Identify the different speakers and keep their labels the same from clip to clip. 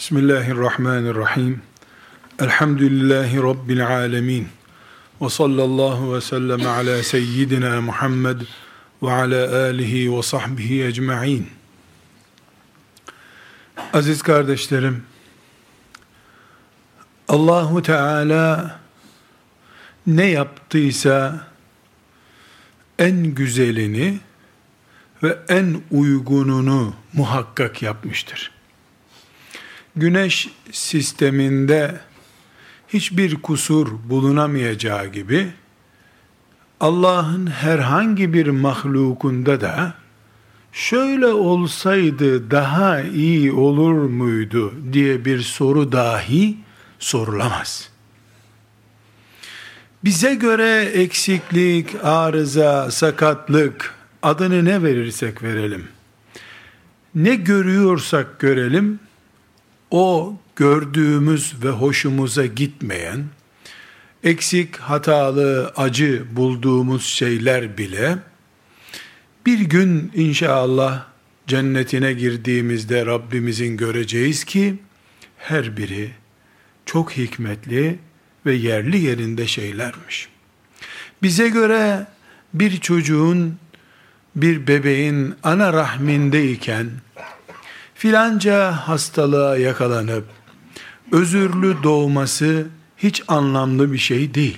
Speaker 1: Bismillahirrahmanirrahim. Elhamdülillahi Rabbil alemin. Ve sallallahu ve sellem ala seyyidina Muhammed ve ala alihi ve sahbihi ecma'in. Aziz kardeşlerim, Allahu Teala ne yaptıysa en güzelini ve en uygununu muhakkak yapmıştır. Güneş sisteminde hiçbir kusur bulunamayacağı gibi Allah'ın herhangi bir mahlukunda da şöyle olsaydı daha iyi olur muydu diye bir soru dahi sorulamaz. Bize göre eksiklik, arıza, sakatlık, adını ne verirsek verelim, ne görüyorsak görelim, o gördüğümüz ve hoşumuza gitmeyen, eksik, hatalı, acı bulduğumuz şeyler bile bir gün inşallah cennetine girdiğimizde Rabbimizin göreceğiz ki her biri çok hikmetli ve yerli yerinde şeylermiş. Bize göre bir çocuğun, bir bebeğin ana rahmindeyken filanca hastalığa yakalanıp özürlü doğması hiç anlamlı bir şey değil.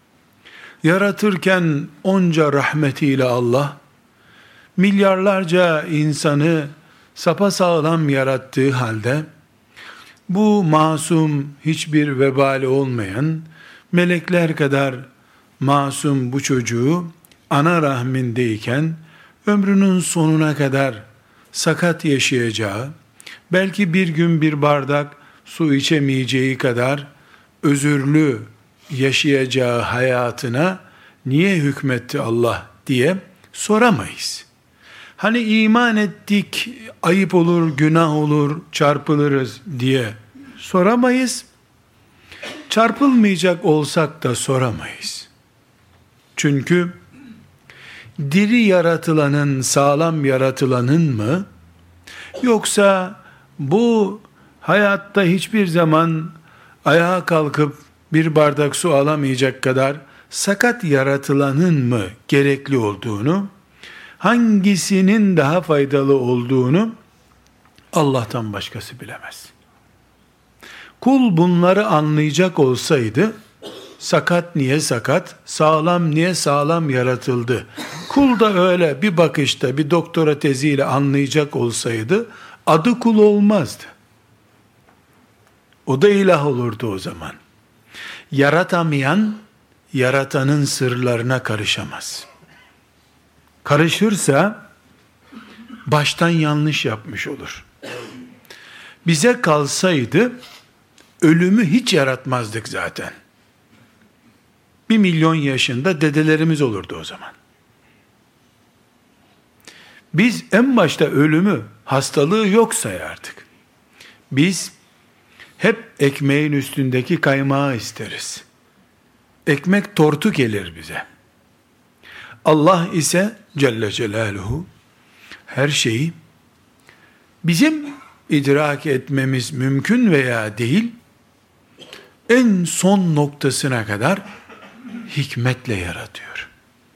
Speaker 1: Yaratırken onca rahmetiyle Allah milyarlarca insanı sapasağlam yarattığı halde bu masum, hiçbir vebali olmayan, melekler kadar masum bu çocuğu ana rahmindeyken ömrünün sonuna kadar sakat yaşayacağı, belki bir gün bir bardak su içemeyeceği kadar özürlü yaşayacağı hayatına niye hükmetti Allah diye soramayız. Hani iman ettik, ayıp olur, günah olur, çarpılırız diye soramayız. Çarpılmayacak olsak da soramayız. Çünkü diri yaratılanın, sağlam yaratılanın mı, yoksa bu hayatta hiçbir zaman ayağa kalkıp bir bardak su alamayacak kadar sakat yaratılanın mı gerekli olduğunu, hangisinin daha faydalı olduğunu Allah'tan başkası bilemez. Kul bunları anlayacak olsaydı, sakat niye sakat, sağlam niye sağlam yaratıldı, kul da öyle bir bakışta bir doktora teziyle anlayacak olsaydı, adı kul olmazdı. O da ilah olurdu o zaman. Yaratamayan, yaratanın sırlarına karışamaz. Karışırsa, baştan yanlış yapmış olur. Bize kalsaydı, ölümü hiç yaratmazdık zaten. 1 milyon yaşında dedelerimiz olurdu o zaman. Biz en başta ölümü, hastalığı yok sayardık. Biz hep ekmeğin üstündeki kaymağı isteriz. Ekmek tortu gelir bize. Allah ise Celle Celaluhu her şeyi bizim idrak etmemiz mümkün veya değil, en son noktasına kadar hikmetle yaratıyor.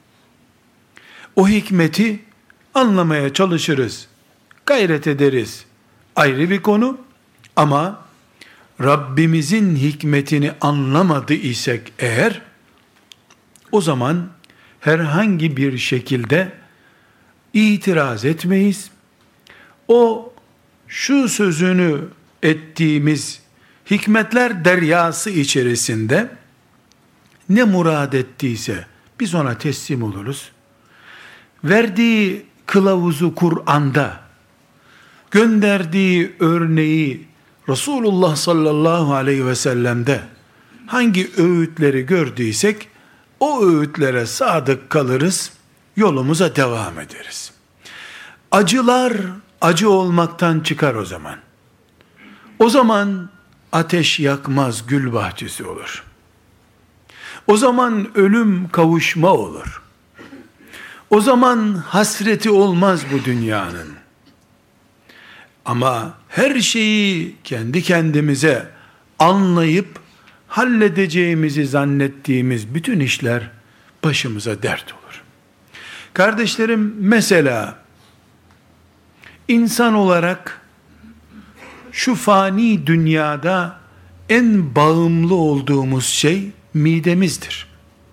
Speaker 1: O hikmeti anlamaya çalışırız, gayret ederiz. Ayrı bir konu, ama Rabbimizin hikmetini anlamadı isek eğer, o zaman herhangi bir şekilde itiraz etmeyiz. O şu sözünü ettiğimiz hikmetler deryası içerisinde ne murad ettiyse biz ona teslim oluruz. Verdiği kılavuzu Kur'an'da, gönderdiği örneği Resulullah sallallahu aleyhi ve sellem'de hangi öğütleri gördüysek o öğütlere sadık kalırız, yolumuza devam ederiz. Acılar acı olmaktan çıkar o zaman. O zaman ateş yakmaz, gül bahçesi olur. O zaman ölüm kavuşma olur. O zaman hasreti olmaz bu dünyanın. Ama her şeyi kendi kendimize anlayıp halledeceğimizi zannettiğimiz bütün işler başımıza dert olur. Kardeşlerim, mesela insan olarak şu fani dünyada en bağımlı olduğumuz şey midemizdir.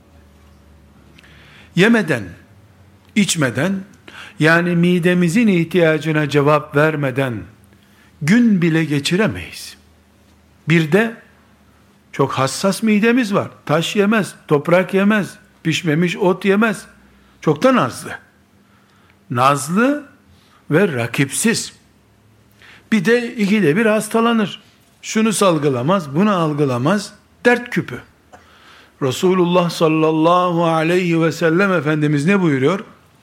Speaker 1: Yemeden, içmeden, yani midemizin ihtiyacına cevap vermeden gün bile geçiremeyiz. Bir de çok hassas midemiz var. Taş yemez, toprak yemez, pişmemiş ot yemez. Çok da nazlı. Nazlı ve rakipsiz. Bir de ikide bir hastalanır. Şunu salgılamaz, bunu algılamaz. Dert küpü. Resulullah sallallahu aleyhi ve sellem Efendimiz ne buyuruyor?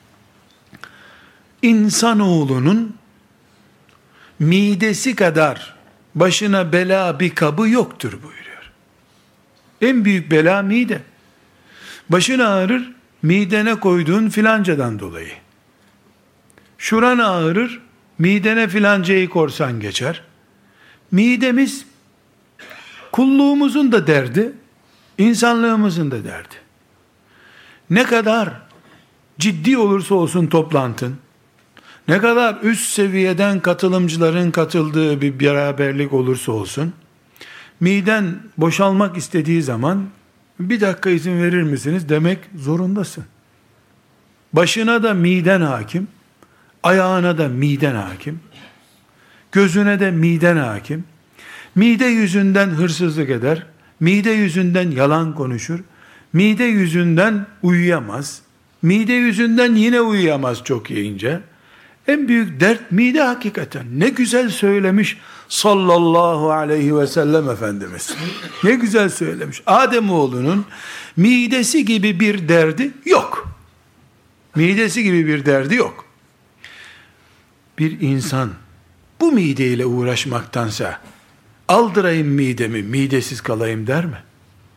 Speaker 1: İnsanoğlunun midesi kadar başına bela bir kabı yoktur buyuruyor. En büyük bela mide. Başın ağrır, midene koyduğun filancadan dolayı. Şuran ağrır, midene filancayı korsan geçer. Midemiz, kulluğumuzun da derdi, insanlığımızın da derdi. Ne kadar ciddi olursa olsun toplantın, ne kadar üst seviyeden katılımcıların katıldığı bir beraberlik olursa olsun, miden boşalmak istediği zaman, bir dakika izin verir misiniz demek zorundasın. Başına da miden hakim, ayağına da miden hakim, gözüne de miden hakim. Mide yüzünden hırsızlık eder, mide yüzünden yalan konuşur, mide yüzünden uyuyamaz, mide yüzünden yine uyuyamaz çok yiyince. En büyük dert mide hakikaten. Ne güzel söylemiş sallallahu aleyhi ve sellem Efendimiz. Ne güzel söylemiş. Ademoğlunun midesi gibi bir derdi yok. Midesi gibi bir derdi yok. Bir insan bu mideyle uğraşmaktansa aldırayım midemi, midesiz kalayım der mi?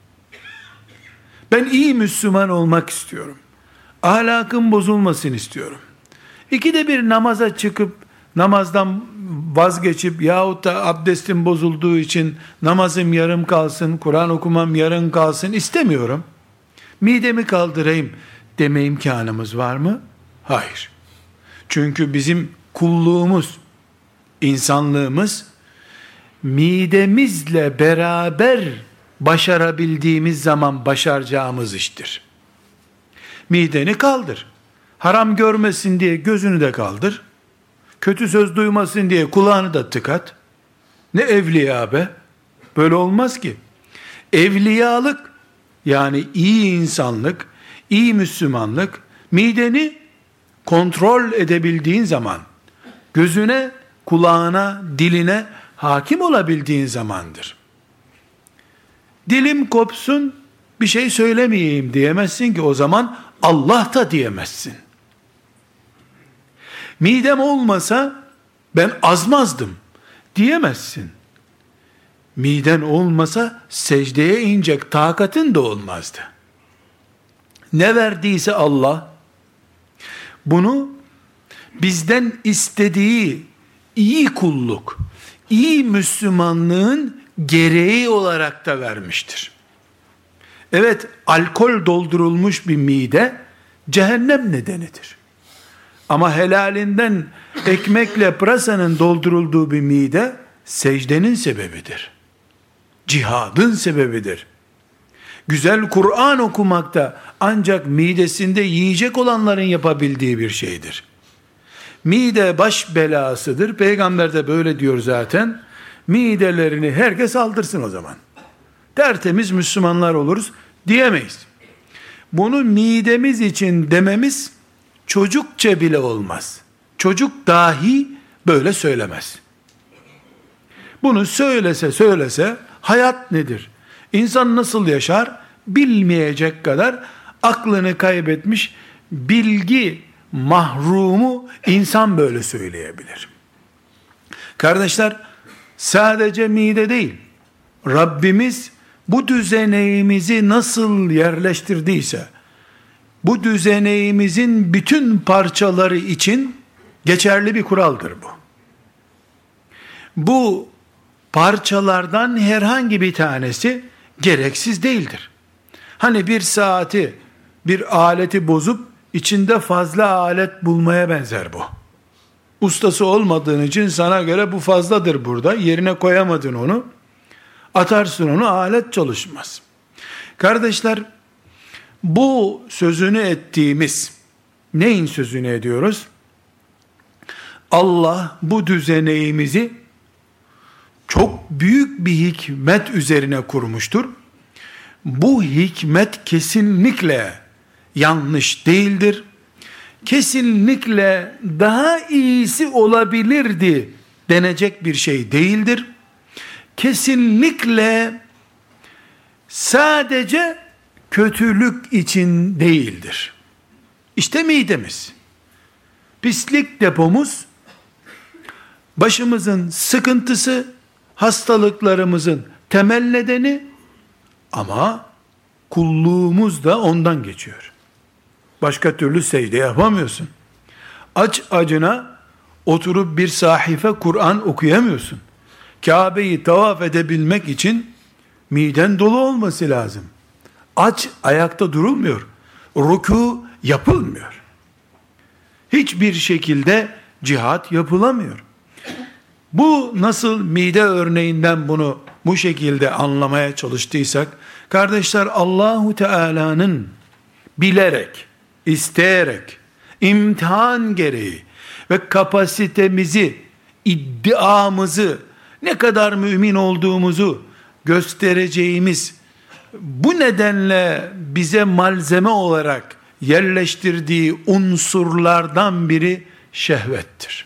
Speaker 1: Ben iyi Müslüman olmak istiyorum. Ahlakım bozulmasın istiyorum. İkide bir namaza çıkıp namazdan vazgeçip yahut da abdestim bozulduğu için namazım yarım kalsın, Kur'an okumam yarım kalsın istemiyorum. Midemi kaldırayım deme imkanımız var mı? Hayır. Çünkü bizim kulluğumuz, insanlığımız midemizle beraber başarabildiğimiz zaman başaracağımız iştir. Mideni kaldır. Haram görmesin diye gözünü de kaldır. Kötü söz duymasın diye kulağını da tıkat. Ne evliya be? Böyle olmaz ki. Evliyalık, yani iyi insanlık, iyi Müslümanlık, mideni kontrol edebildiğin zaman, gözüne, kulağına, diline hakim olabildiğin zamandır. Dilim kopsun, bir şey söylemeyeyim diyemezsin ki, o zaman Allah da diyemezsin. Midem olmasa ben azmazdım diyemezsin. Miden olmasa secdeye inecek takatın da olmazdı. Ne verdiyse Allah, bunu bizden istediği iyi kulluk, iyi Müslümanlığın gereği olarak da vermiştir. Evet, alkol doldurulmuş bir mide cehennem nedenidir. Ama helalinden ekmekle pırasanın doldurulduğu bir mide secdenin sebebidir. Cihadın sebebidir. Güzel Kur'an okumak da ancak midesinde yiyecek olanların yapabildiği bir şeydir. Mide baş belasıdır. Peygamber de böyle diyor zaten. Midelerini herkes aldırsın o zaman. Tertemiz Müslümanlar oluruz diyemeyiz. Bunu midemiz için dememiz çocukça bile olmaz. Çocuk dahi böyle söylemez. Bunu söylese hayat nedir? İnsan nasıl yaşar? Bilmeyecek kadar aklını kaybetmiş, bilgi mahrumu insan böyle söyleyebilir. Kardeşler, sadece mide değil, Rabbimiz bu düzeneğimizi nasıl yerleştirdiyse, bu düzeneğimizin bütün parçaları için geçerli bir kuraldır bu. bu parçalardan herhangi bir tanesi gereksiz değildir. Hani bir saati, bir aleti bozup içinde fazla alet bulmaya benzer bu. Ustası olmadığın için sana göre bu fazladır burada. Yerine koyamadın onu. Atarsın onu, alet çalışmaz. Kardeşler, bu sözünü ettiğimiz, neyin sözünü ediyoruz? Allah bu düzeneğimizi çok büyük bir hikmet üzerine kurmuştur. Bu hikmet kesinlikle yanlış değildir. Kesinlikle daha iyisi olabilirdi denecek bir şey değildir. Kesinlikle sadece kötülük için değildir. İşte midemiz, pislik depomuz, başımızın sıkıntısı, hastalıklarımızın temel nedeni, ama kulluğumuz da ondan geçiyor. Başka türlü secde yapamıyorsun. Aç acına oturup bir sahife Kur'an okuyamıyorsun. Kabe'yi tavaf edebilmek için miden dolu olması lazım. Aç ayakta durulmuyor. Rükû yapılmıyor. Hiçbir şekilde cihat yapılamıyor. Bu nasıl mide örneğinden bunu bu şekilde anlamaya çalıştıysak, kardeşler, Allahu Teala'nın bilerek, isteyerek, imtihan gereği ve kapasitemizi, iddiamızı, ne kadar mümin olduğumuzu göstereceğimiz, bu nedenle bize malzeme olarak yerleştirdiği unsurlardan biri şehvettir.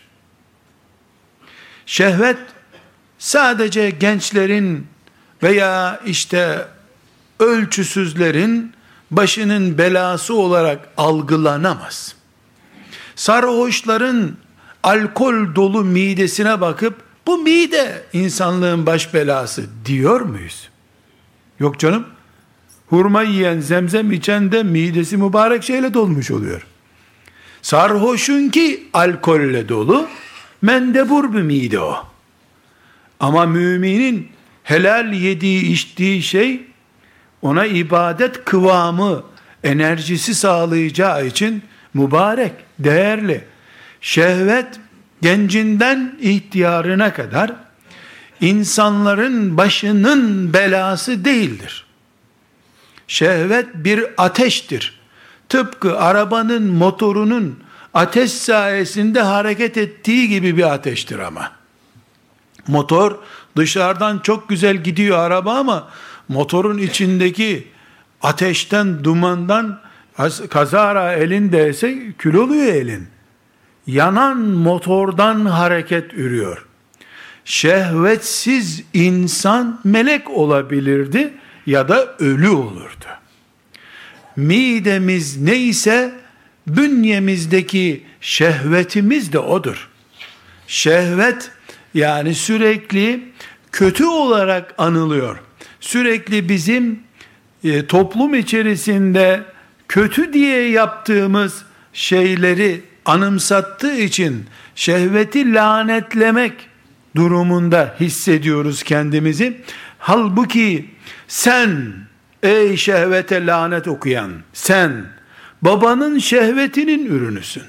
Speaker 1: Şehvet sadece gençlerin veya ölçüsüzlerin başının belası olarak algılanamaz. Sarhoşların alkol dolu midesine bakıp bu mide insanlığın baş belası diyor muyuz? Yok canım. Hurma yiyen, zemzem içen de midesi mübarek şeyle dolmuş oluyor. Sarhoşun ki alkolle dolu, mendebur bir mide o. Ama müminin helal yediği, içtiği şey ona ibadet kıvamı, enerjisi sağlayacağı için mübarek, değerli. Şehvet gencinden ihtiyarına kadar insanların başının belası değildir. Şehvet bir ateştir. Tıpkı arabanın motorunun ateş sayesinde hareket ettiği gibi bir ateştir ama. Motor dışarıdan çok güzel gidiyor araba ama motorun içindeki ateşten, dumandan kazara elin değse kül oluyor elin. Yanan motordan hareket ürüyor. Şehvetsiz insan melek olabilirdi ya da ölü olurdu. Midemiz neyse bünyemizdeki şehvetimiz de odur. Şehvet yani sürekli kötü olarak anılıyor. Sürekli bizim toplum içerisinde kötü diye yaptığımız şeyleri anımsattığı için şehveti lanetlemek durumunda hissediyoruz kendimizi. Halbuki sen, ey şehvete lanet okuyan, sen babanın şehvetinin ürünüsün.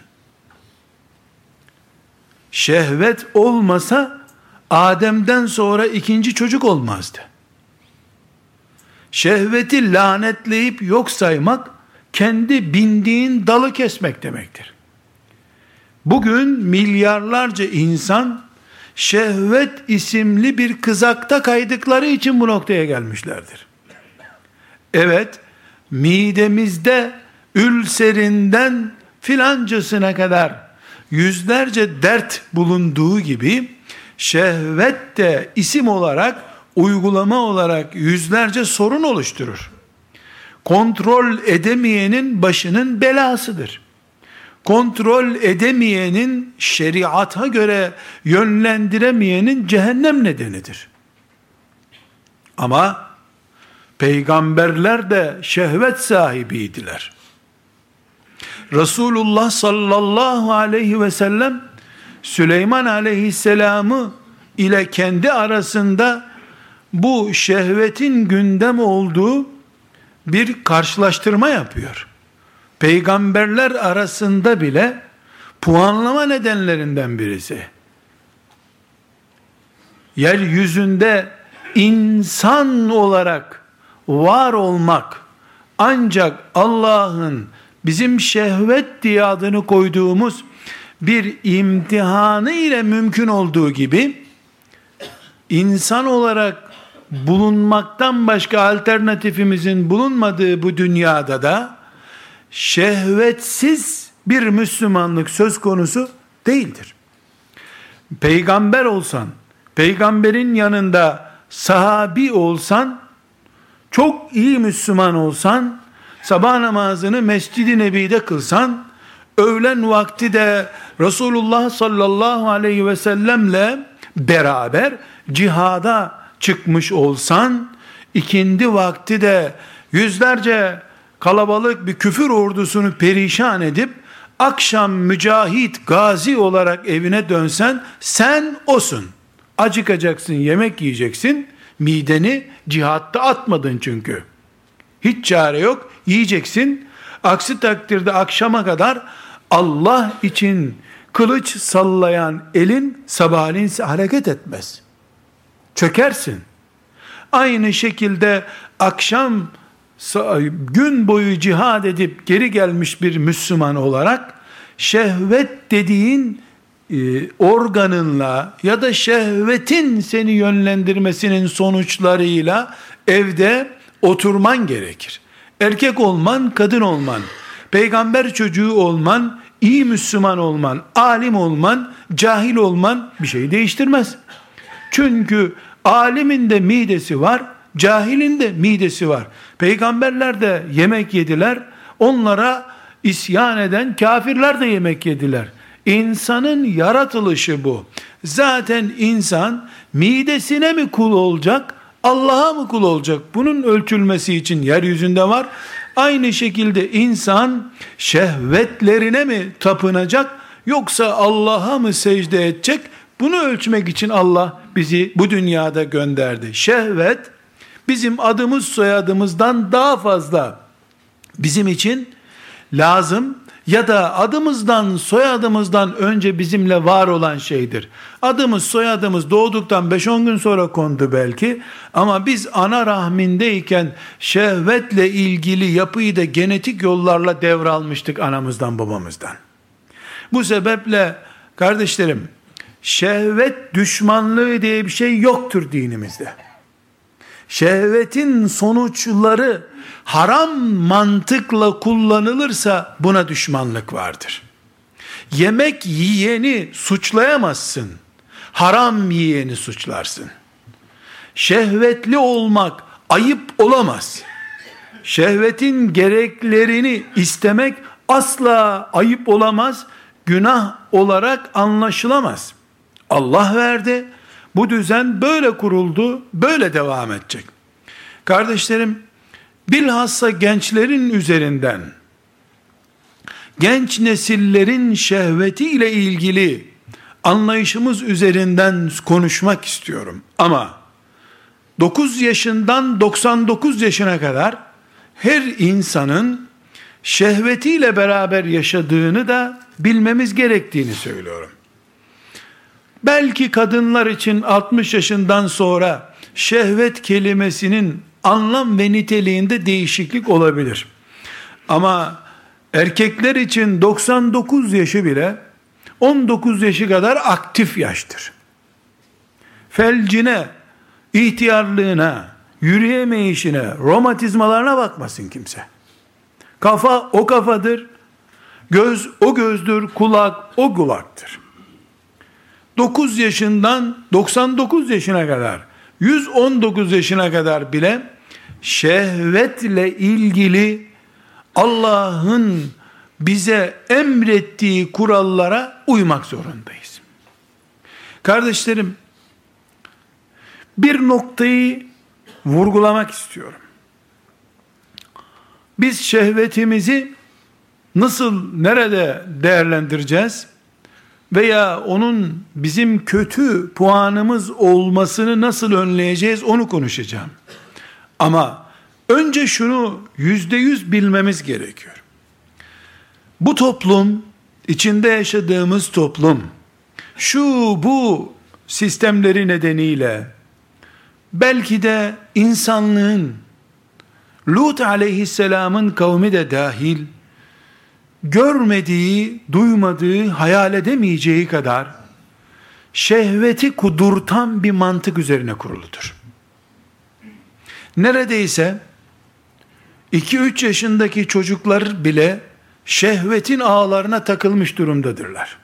Speaker 1: Şehvet olmasa Adem'den sonra ikinci çocuk olmazdı. Şehveti lanetleyip yok saymak, kendi bindiğin dalı kesmek demektir. Bugün milyarlarca insan şehvet isimli bir kızakta kaydıkları için bu noktaya gelmişlerdir. Evet, midemizde ülserinden filancasına kadar yüzlerce dert bulunduğu gibi şehvet de isim olarak, uygulama olarak yüzlerce sorun oluşturur. Kontrol edemeyenin başının belasıdır. Kontrol edemeyenin, şeriata göre yönlendiremeyenin cehennem nedenidir. Ama peygamberler de şehvet sahibiydiler. Resulullah sallallahu aleyhi ve sellem Süleyman aleyhisselamı ile kendi arasında bu şehvetin gündem olduğu bir karşılaştırma yapıyor. Peygamberler arasında bile puanlama nedenlerinden birisi. Yeryüzünde insan olarak var olmak ancak Allah'ın bizim şehvet diye adını koyduğumuz bir imtihanı ile mümkün olduğu gibi, insan olarak bulunmaktan başka alternatifimizin bulunmadığı bu dünyada da şehvetsiz bir Müslümanlık söz konusu değildir. Peygamber olsan, peygamberin yanında sahabi olsan, çok iyi Müslüman olsan, sabah namazını Mescid-i Nebi'de kılsan, öğlen vakti de Resulullah sallallahu aleyhi ve sellemle beraber cihada çıkmış olsan, ikindi vakti de yüzlerce kalabalık bir küfür ordusunu perişan edip, akşam mücahit, gazi olarak evine dönsen, sen osun. Acıkacaksın, yemek yiyeceksin, mideni cihatta atmadın çünkü. Hiç çare yok, yiyeceksin. Aksi takdirde akşama kadar Allah için kılıç sallayan elin sabahleyin hareket etmez. Çökersin. Aynı şekilde akşam gün boyu cihad edip geri gelmiş bir Müslüman olarak şehvet dediğin organınla ya da şehvetin seni yönlendirmesinin sonuçlarıyla evde oturman gerekir. Erkek olman, kadın olman, peygamber çocuğu olman, iyi Müslüman olman, alim olman, cahil olman bir şey değiştirmez. Çünkü alimin de midesi var, cahilin de midesi var. Peygamberler de yemek yediler, onlara isyan eden kafirler de yemek yediler. İnsanın yaratılışı bu. Zaten insan midesine mi kul olacak, Allah'a mı kul olacak? Bunun ölçülmesi için yeryüzünde var. Aynı şekilde insan şehvetlerine mi tapınacak, yoksa Allah'a mı secde edecek? Bunu ölçmek için Allah bizi bu dünyada gönderdi. Şehvet bizim adımız soyadımızdan daha fazla bizim için lazım ya da adımızdan soyadımızdan önce bizimle var olan şeydir. Adımız soyadımız doğduktan 5-10 gün sonra kondu belki, ama biz ana rahmindeyken şehvetle ilgili yapıyı da genetik yollarla devralmıştık anamızdan babamızdan. Bu sebeple kardeşlerim, şehvet düşmanlığı diye bir şey yoktur dinimizde. Şehvetin sonuçları haram mantıkla kullanılırsa buna düşmanlık vardır. Yemek yiyeni suçlayamazsın. Haram yiyeni suçlarsın. Şehvetli olmak ayıp olamaz. Şehvetin gereklerini istemek asla ayıp olamaz. Günah olarak anlaşılamaz. Allah verdi. Bu düzen böyle kuruldu, böyle devam edecek. Kardeşlerim, bilhassa gençlerin üzerinden, genç nesillerin şehveti ile ilgili anlayışımız üzerinden konuşmak istiyorum. Ama 9 yaşından 99 yaşına kadar her insanın şehvetiyle beraber yaşadığını da bilmemiz gerektiğini söylüyorum. Belki kadınlar için 60 yaşından sonra şehvet kelimesinin anlam ve niteliğinde değişiklik olabilir. Ama erkekler için 99 yaşı bile 19 yaşı kadar aktif yaştır. Felcine, ihtiyarlığına, yürüyemeyişine, romatizmalarına bakmasın kimse. Kafa o kafadır, göz o gözdür, kulak o kulaktır. 9 yaşından 99 yaşına kadar, 119 yaşına kadar bile şehvetle ilgili Allah'ın bize emrettiği kurallara uymak zorundayız. Kardeşlerim, bir noktayı vurgulamak istiyorum. Biz şehvetimizi nasıl, nerede değerlendireceğiz? veya onun bizim kötü puanımız olmasını nasıl önleyeceğiz onu konuşacağım. Ama önce şunu %100 bilmemiz gerekiyor. Bu toplum, içinde yaşadığımız toplum, bu sistemleri nedeniyle belki de insanlığın, Lut aleyhisselamın kavmi de dahil, görmediği, duymadığı, hayal edemeyeceği kadar şehveti kudurtan bir mantık üzerine kuruludur. Neredeyse 2-3 yaşındaki çocuklar bile şehvetin ağlarına takılmış durumdadırlar.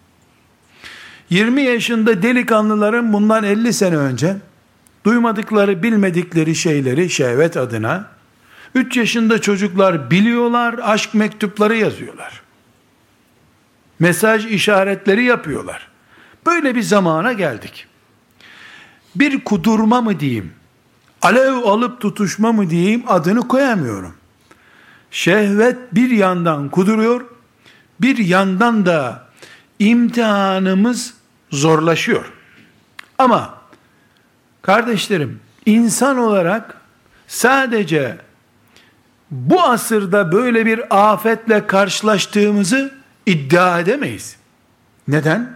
Speaker 1: 20 yaşında delikanlıların bundan 50 sene önce duymadıkları, bilmedikleri şeyleri şehvet adına 3 yaşında çocuklar biliyorlar, aşk mektupları yazıyorlar. Mesaj işaretleri yapıyorlar. Böyle bir zamana geldik. Bir kudurma mı diyeyim, alev alıp tutuşma mı diyeyim, adını koyamıyorum. Şehvet bir yandan kuduruyor, bir yandan da imtihanımız zorlaşıyor. Ama kardeşlerim, insan olarak sadece bu asırda böyle bir afetle karşılaştığımızı iddia edemeyiz. Neden?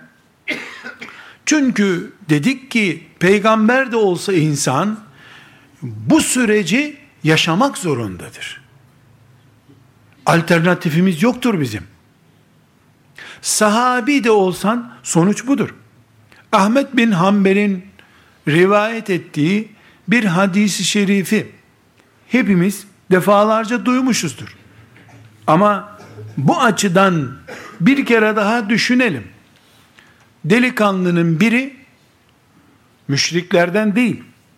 Speaker 1: Çünkü dedik ki peygamber de olsa insan bu süreci yaşamak zorundadır. Alternatifimiz yoktur bizim. Sahabi de olsan sonuç budur. Ahmet bin Hanbel'in rivayet ettiği bir hadisi şerifi hepimiz defalarca duymuşuzdur. Ama bu açıdan bir kere daha düşünelim. Delikanlının biri müşriklerden değil,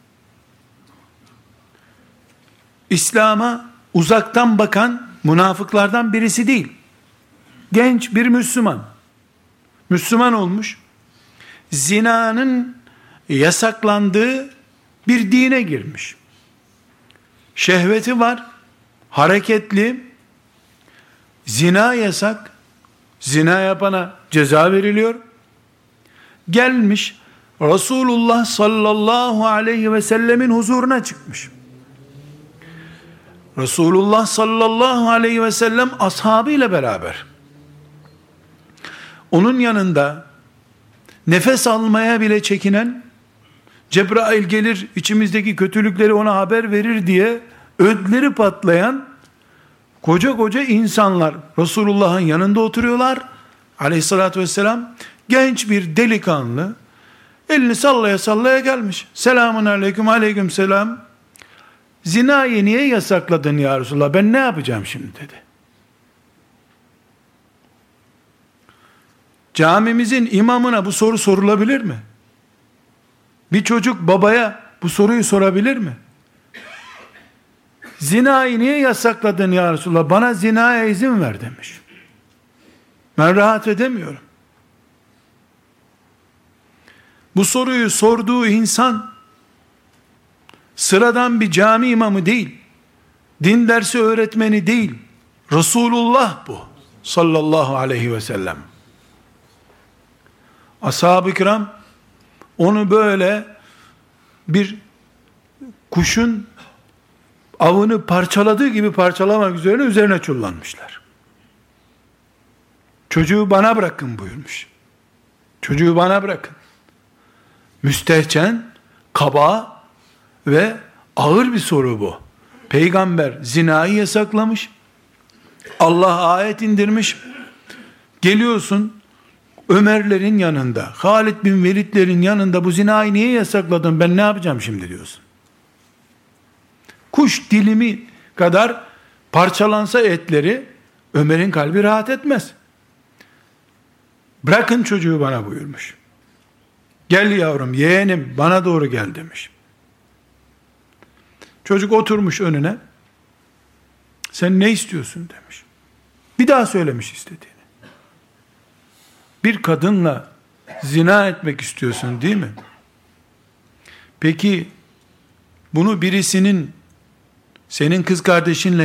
Speaker 1: İslam'a uzaktan bakan münafıklardan birisi değil. Genç bir Müslüman. Müslüman olmuş. Zinanın yasaklandığı bir dine girmiş. Şehveti var. Hareketli. Zina yasak. Zina yapana ceza veriliyor. Gelmiş Resulullah sallallahu aleyhi ve sellemin huzuruna çıkmış. Resulullah sallallahu aleyhi ve sellem ashabıyla beraber. Onun yanında nefes almaya bile çekinen, Cebrail gelir içimizdeki kötülükleri ona haber verir diye ödleri patlayan koca koca insanlar Resulullah'ın yanında oturuyorlar. Aleyhissalatü vesselam genç bir delikanlı elini sallaya sallaya gelmiş. Selamun aleyküm, aleyküm selam. Zinayı niye yasakladın ya Resulullah? Ben ne yapacağım şimdi dedi. Camimizin imamına bu soru sorulabilir mi? Bir çocuk babaya bu soruyu sorabilir mi? Zinayı niye yasakladın ya Resulullah? Bana zinaya izin ver demiş. Ben rahat edemiyorum. Bu soruyu sorduğu insan sıradan bir cami imamı değil, din dersi öğretmeni değil, Resulullah bu sallallahu aleyhi ve sellem. Ashab-ı kiram onu böyle bir kuşun avını parçaladığı gibi parçalamak üzerine çullanmışlar. Çocuğu bana bırakın buyurmuş. Çocuğu bana bırakın. Müstehcen, kaba ve ağır bir soru bu. Peygamber zinayı yasaklamış. Allah ayet indirmiş. Geliyorsun Ömerlerin yanında, Halid bin Velidlerin yanında bu zinayı niye yasakladın? Ben ne yapacağım şimdi diyorsun. Kuş dilimi kadar parçalansa etleri Ömer'in kalbi rahat etmez. Bırakın çocuğu bana buyurmuş. Gel yavrum, yeğenim bana doğru gel demiş. Çocuk oturmuş önüne. Sen ne istiyorsun demiş. Bir daha söylemiş istediğini. Bir kadınla zina etmek istiyorsun değil mi? Peki bunu birisinin senin kız kardeşinle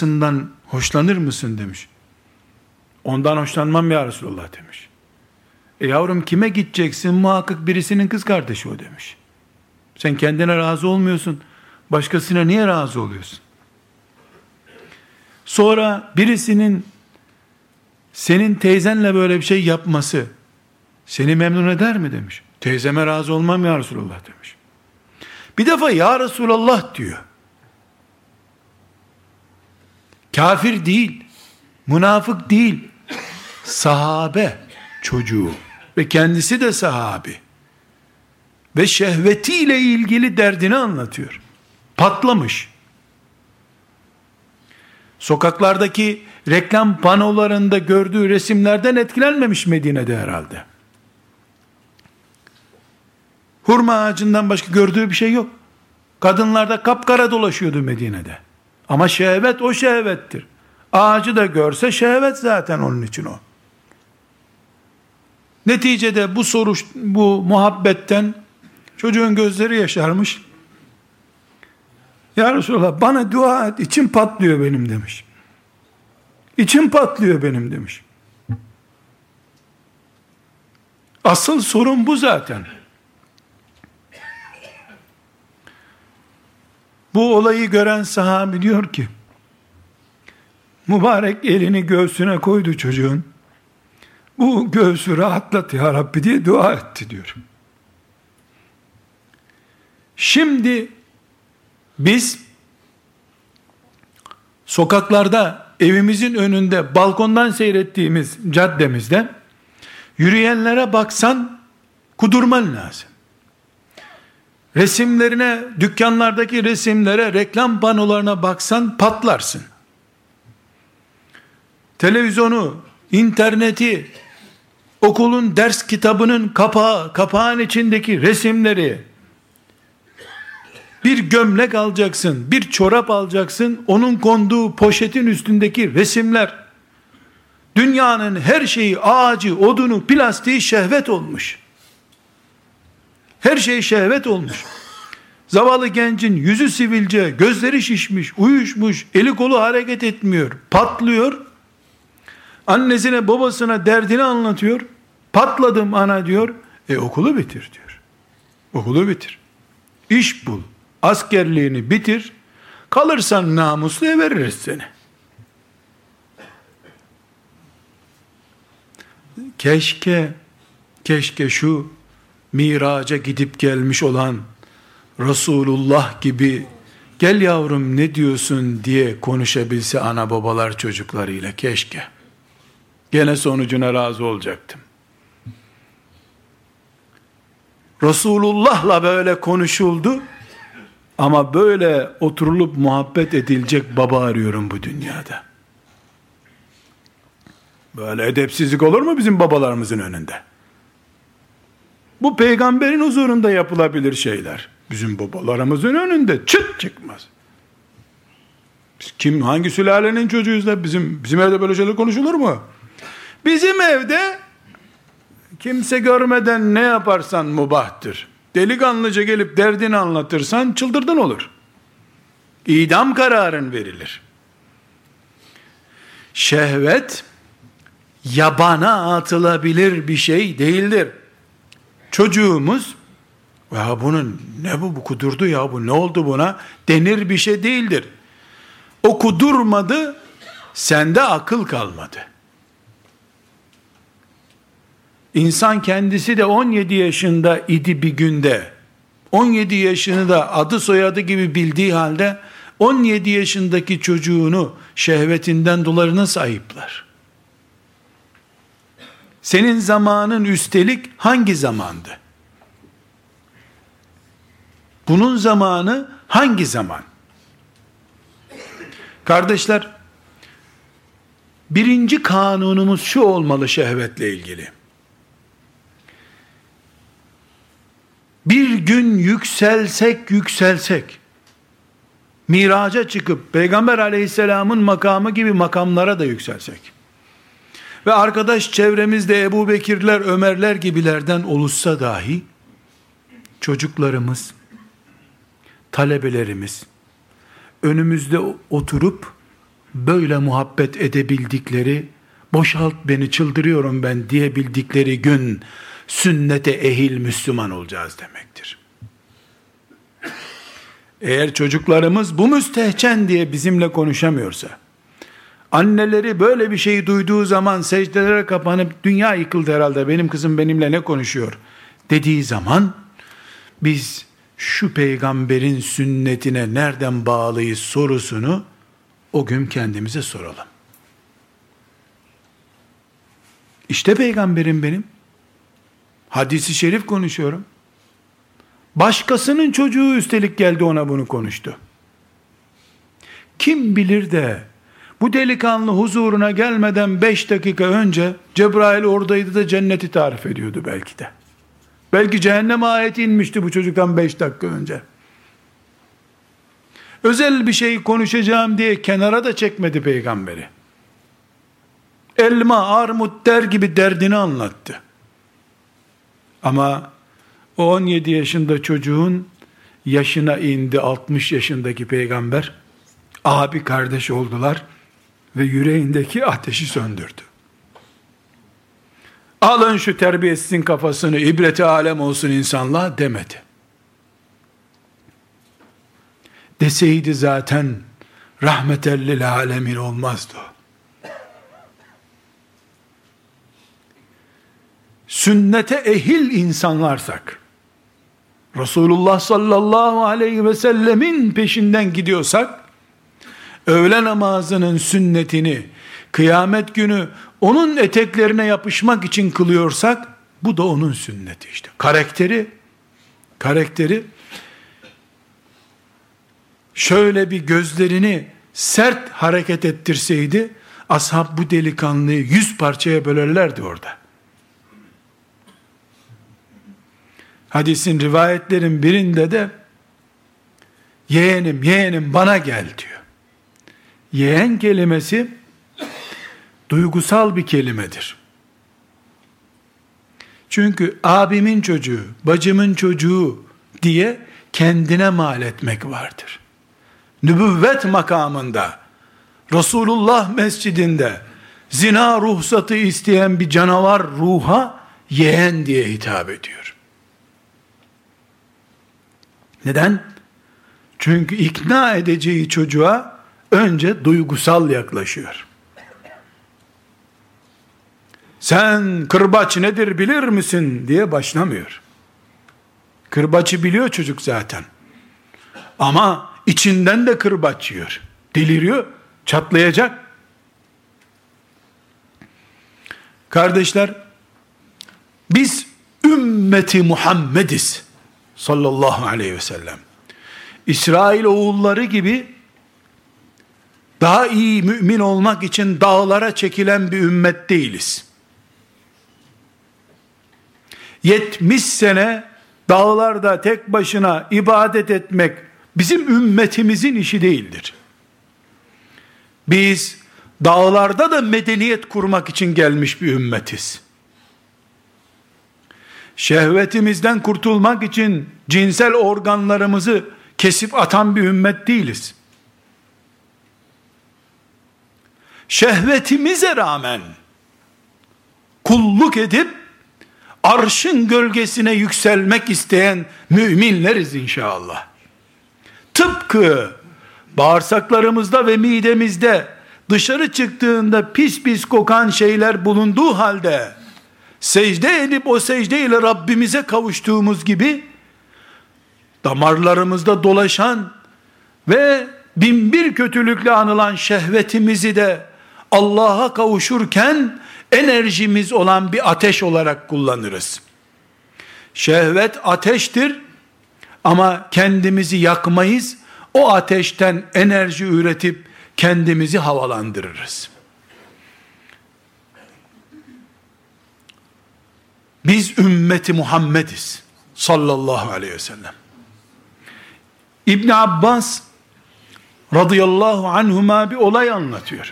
Speaker 1: yapmasından hoşlanır mısın demiş. Ondan hoşlanmam ya Resulullah demiş. Yavrum kime gideceksin? Muhakkak birisinin kız kardeşi o demiş. Sen kendine razı olmuyorsun. Başkasına niye razı oluyorsun? Sonra birisinin senin teyzenle böyle bir şey yapması seni memnun eder mi demiş. Teyzeme razı olmam ya Resulallah demiş. Bir defa ya Resulallah diyor. Kafir değil, münafık değil, sahabe çocuğu ve kendisi de sahabi ve şehvetiyle ilgili derdini anlatıyor. Patlamış. Sokaklardaki reklam panolarında gördüğü resimlerden etkilenmemiş Medine'de herhalde. Hurma ağacından başka gördüğü bir şey yok. Kadınlar da kapkara dolaşıyordu Medine'de. Ama şehvet o şehvettir. Ağacı da görse şehvet zaten onun için o. Neticede bu muhabbetten çocuğun gözleri yaşarmış. Ya Resulallah bana dua et, içim patlıyor benim demiş. İçim patlıyor benim demiş. Asıl sorun bu zaten. Bu olayı gören sahabi diyor ki, mübarek elini göğsüne koydu çocuğun. Bu göğsü rahatlat ya Rabbi diye dua etti diyor. Şimdi biz sokaklarda, evimizin önünde, balkondan seyrettiğimiz caddemizde yürüyenlere baksan kudurman lazım. Resimlerine, dükkanlardaki resimlere, reklam panolarına baksan patlarsın. Televizyonu, interneti, okulun ders kitabının kapağın içindeki resimleri, bir gömlek alacaksın, bir çorap alacaksın, onun konduğu poşetin üstündeki resimler, dünyanın her şeyi, ağacı, odunu, plastiği şehvet olmuş. Her şey şehvet olmuş. Zavallı gencin yüzü sivilce, gözleri şişmiş, uyuşmuş, eli kolu hareket etmiyor, patlıyor. Annesine babasına derdini anlatıyor. Patladım ana diyor. Okulu bitir diyor. Okulu bitir. İş bul. Askerliğini bitir. Kalırsan namusluya veririz seni. Keşke şu miraca gidip gelmiş olan Resulullah gibi gel yavrum ne diyorsun diye konuşabilse ana babalar çocuklarıyla, keşke. Gene sonucuna razı olacaktım. Resulullah'la böyle konuşuldu ama böyle oturulup muhabbet edilecek baba arıyorum bu dünyada. Böyle edepsizlik olur mu bizim babalarımızın önünde? Bu peygamberin huzurunda yapılabilir şeyler. Bizim babalarımızın önünde çıt çıkmaz. Biz hangi sülalenin çocuğuyuz da bizim evde böyle şeyler konuşulur mu? Bizim evde kimse görmeden ne yaparsan mubahtır. Delikanlıca gelip derdini anlatırsan çıldırdın olur. İdam kararın verilir. Şehvet yabana atılabilir bir şey değildir. Çocuğumuz ya bunun ne bu kudurdu ya bu ne oldu buna denir bir şey değildir. O kudurmadı, sende akıl kalmadı. İnsan kendisi de 17 yaşında idi bir günde. 17 yaşını da adı soyadı gibi bildiği halde 17 yaşındaki çocuğunu şehvetinden dolayı nasıl ayıplar? Senin zamanın üstelik hangi zamandı? Bunun zamanı hangi zaman? Kardeşler, birinci kanunumuz şu olmalı şehvetle ilgili. Bir gün yükselsek, miraca çıkıp Peygamber aleyhisselamın makamı gibi makamlara da yükselsek ve arkadaş çevremizde Ebu Bekirler, Ömerler gibilerden oluşsa dahi çocuklarımız, talebelerimiz önümüzde oturup böyle muhabbet edebildikleri boşalt beni, çıldırıyorum ben diyebildikleri gün sünnete ehil Müslüman olacağız demektir. Eğer çocuklarımız bu müstehcen diye bizimle konuşamıyorsa, anneleri böyle bir şeyi duyduğu zaman secdelere kapanıp dünya yıkıldı herhalde, benim kızım benimle ne konuşuyor dediği zaman, biz şu peygamberin sünnetine nereden bağlıyız sorusunu o gün kendimize soralım. İşte peygamberim benim. Hadisi şerif konuşuyorum. Başkasının çocuğu üstelik geldi ona bunu konuştu. Kim bilir de bu delikanlı huzuruna gelmeden 5 dakika önce Cebrail oradaydı da cenneti tarif ediyordu belki de. Belki cehennem ayeti inmişti bu çocuktan 5 dakika önce. Özel bir şey konuşacağım diye kenara da çekmedi peygamberi. Elma, armut der gibi derdini anlattı. Ama o 17 yaşında çocuğun yaşına indi 60 yaşındaki peygamber. Abi kardeş oldular ve yüreğindeki ateşi söndürdü. Alın şu terbiyesizin kafasını, ibreti alem olsun insanlığa demedi. Deseydi zaten rahmeten lil alemin olmazdı o. Sünnete ehil insanlarsak, Resulullah sallallahu aleyhi ve sellemin peşinden gidiyorsak, öğle namazının sünnetini kıyamet günü onun eteklerine yapışmak için kılıyorsak, bu da onun sünneti işte. Karakteri şöyle bir gözlerini sert hareket ettirseydi, ashab bu delikanlıyı 100 parçaya bölerlerdi orada. Hadisin, rivayetlerin birinde de yeğenim bana gel diyor. Yeğen kelimesi duygusal bir kelimedir. Çünkü abimin çocuğu, bacımın çocuğu diye kendine mal etmek vardır. Nübüvvet makamında, Resulullah mescidinde zina ruhsatı isteyen bir canavar ruha yeğen diye hitap ediyor. Neden? Çünkü ikna edeceği çocuğa önce duygusal yaklaşıyor. Sen kırbaç nedir bilir misin diye başlamıyor. Kırbaçı biliyor çocuk zaten. Ama içinden de kırbaç yiyor. Deliriyor, çatlayacak. Kardeşler, biz ümmeti Muhammediz sallallahu aleyhi ve sellem. İsrail oğulları gibi daha iyi mümin olmak için dağlara çekilen bir ümmet değiliz. 70 sene dağlarda tek başına ibadet etmek bizim ümmetimizin işi değildir. Biz dağlarda da medeniyet kurmak için gelmiş bir ümmetiz. Şehvetimizden kurtulmak için cinsel organlarımızı kesip atan bir ümmet değiliz. Şehvetimize rağmen kulluk edip arşın gölgesine yükselmek isteyen müminleriz inşallah. Tıpkı bağırsaklarımızda ve midemizde dışarı çıktığında pis pis kokan şeyler bulunduğu halde secde edip o secdeyle Rabbimize kavuştuğumuz gibi, damarlarımızda dolaşan ve binbir kötülükle anılan şehvetimizi de Allah'a kavuşurken enerjimiz olan bir ateş olarak kullanırız. Şehvet ateştir ama kendimizi yakmayız. O ateşten enerji üretip kendimizi havalandırırız. Biz ümmeti Muhammediz sallallahu aleyhi ve sellem. İbn Abbas radıyallahu anhuma bir olay anlatıyor.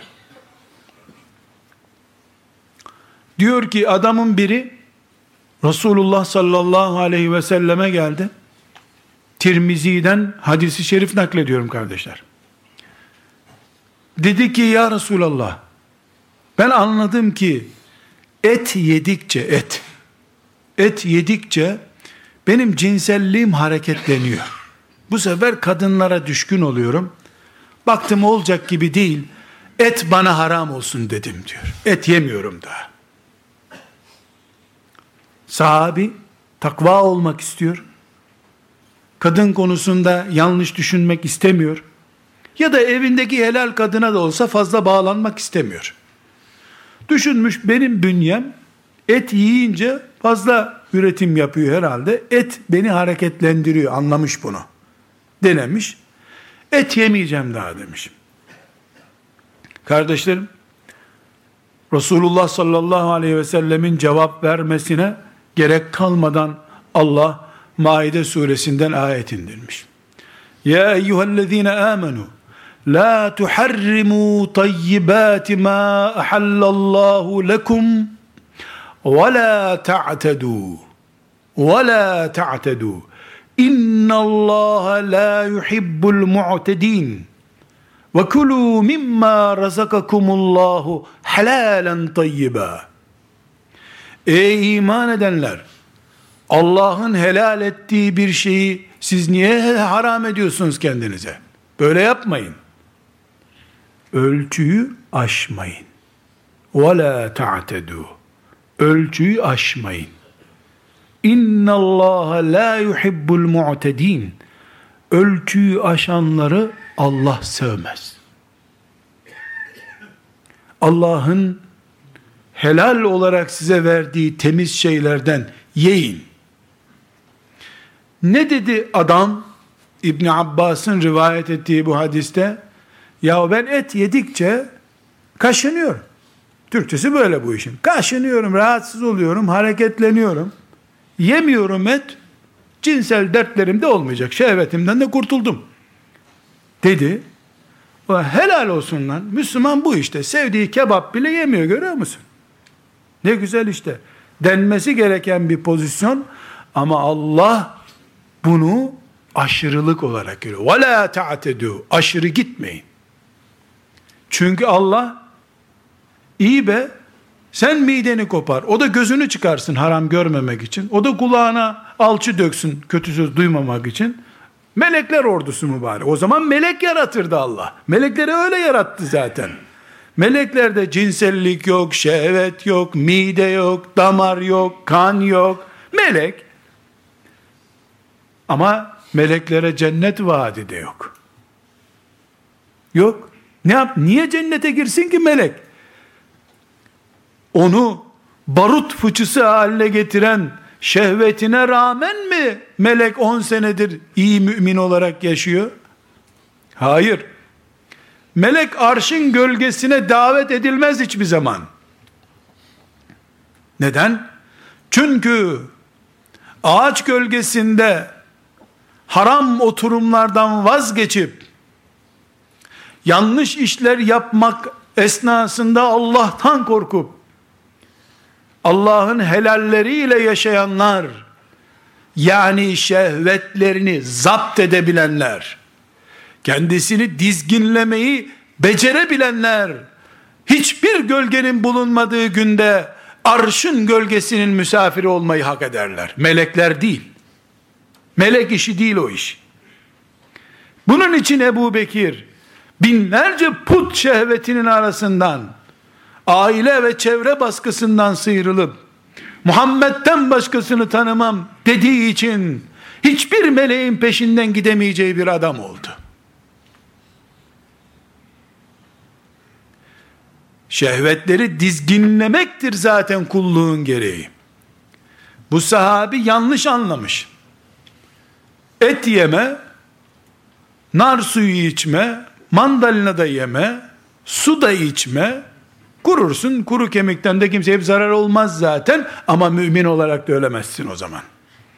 Speaker 1: Diyor ki adamın biri Resulullah sallallahu aleyhi ve selleme geldi. Tirmizi'den hadisi şerif naklediyorum kardeşler. Dedi ki ya Resulallah, Ben anladım ki et yedikçe benim cinselliğim hareketleniyor. Bu sefer kadınlara düşkün oluyorum. Baktım olacak gibi değil. Et bana haram olsun dedim diyor. Et yemiyorum daha. Sahabi takva olmak istiyor. Kadın konusunda yanlış düşünmek istemiyor. Ya da evindeki helal kadına da olsa fazla bağlanmak istemiyor. Düşünmüş, benim bünyem et yiyince fazla üretim yapıyor herhalde. Et beni hareketlendiriyor, anlamış bunu. Denemiş. Et yemeyeceğim daha demiş. Kardeşlerim, Resulullah sallallahu aleyhi ve sellemin cevap vermesine gerek kalmadan Allah Maide suresinden ayet indirmiş. Ya eyyühellezine amenu la tuharrimu tayyibati ma ahallallahu lekum ve la ta'tedu innallaha la yuhibbul mu'tedin ve kulu mimma razakakumullahu halalen tayyiba. Ey iman edenler, Allah'ın helal ettiği bir şeyi siz niye haram ediyorsunuz kendinize? Böyle yapmayın. Ölçüyü aşmayın. وَلَا تَعْتَدُوا Ölçüyü aşmayın. اِنَّ اللّٰهَ لَا يُحِبُّ الْمُعْتَد۪ينَ Ölçüyü aşanları Allah sevmez. Allah'ın helal olarak size verdiği temiz şeylerden yiyin. Ne dedi adam? İbn Abbas'ın rivayet ettiği bu hadiste, ya ben et yedikçe kaşınıyorum. Türkçesi böyle bu işin. Kaşınıyorum, rahatsız oluyorum, hareketleniyorum. Yemiyorum et, cinsel dertlerim de olmayacak. Şehvetimden de kurtuldum. Dedi. Helal olsun lan. Müslüman bu işte. Sevdiği kebap bile yemiyor, görüyor musun? Ne güzel işte. Denmesi gereken bir pozisyon ama Allah bunu aşırılık olarak görüyor. وَلَا تَعْتَدُوا Aşırı gitmeyin. Çünkü Allah iyi be, sen mideni kopar, o da gözünü çıkarsın haram görmemek için, o da kulağına alçı döksün kötü söz duymamak için. Melekler ordusu mübarek. O zaman melek yaratırdı Allah. Melekleri öyle yarattı zaten. Meleklerde cinsellik yok, şehvet yok, mide yok, damar yok, kan yok. Melek. Ama meleklere cennet vaadi de yok. Yok. Ne yap? Niye cennete girsin ki melek? Onu barut fıçısı haline getiren şehvetine rağmen mi melek 10 senedir iyi mümin olarak yaşıyor? Hayır. Melek arşın gölgesine davet edilmez hiçbir zaman. Neden? Çünkü ağaç gölgesinde haram oturumlardan vazgeçip yanlış işler yapmak esnasında Allah'tan korkup Allah'ın helalleriyle yaşayanlar, yani şehvetlerini zapt edebilenler, kendisini dizginlemeyi becerebilenler, hiçbir gölgenin bulunmadığı günde arşın gölgesinin misafiri olmayı hak ederler. Melekler değil. Melek işi değil o iş. Bunun için Ebu Bekir binlerce put şehvetinin arasından, aile ve çevre baskısından sıyrılıp Muhammed'den başkasını tanımam dediği için hiçbir meleğin peşinden gidemeyeceği bir adam oldu. Şehvetleri dizginlemektir zaten kulluğun gereği. Bu sahabi yanlış anlamış. Et yeme, nar suyu içme, mandalina da yeme, su da içme, kurursun, kuru kemikten de kimseye bir zarar olmaz zaten, ama mümin olarak da ölemezsin o zaman.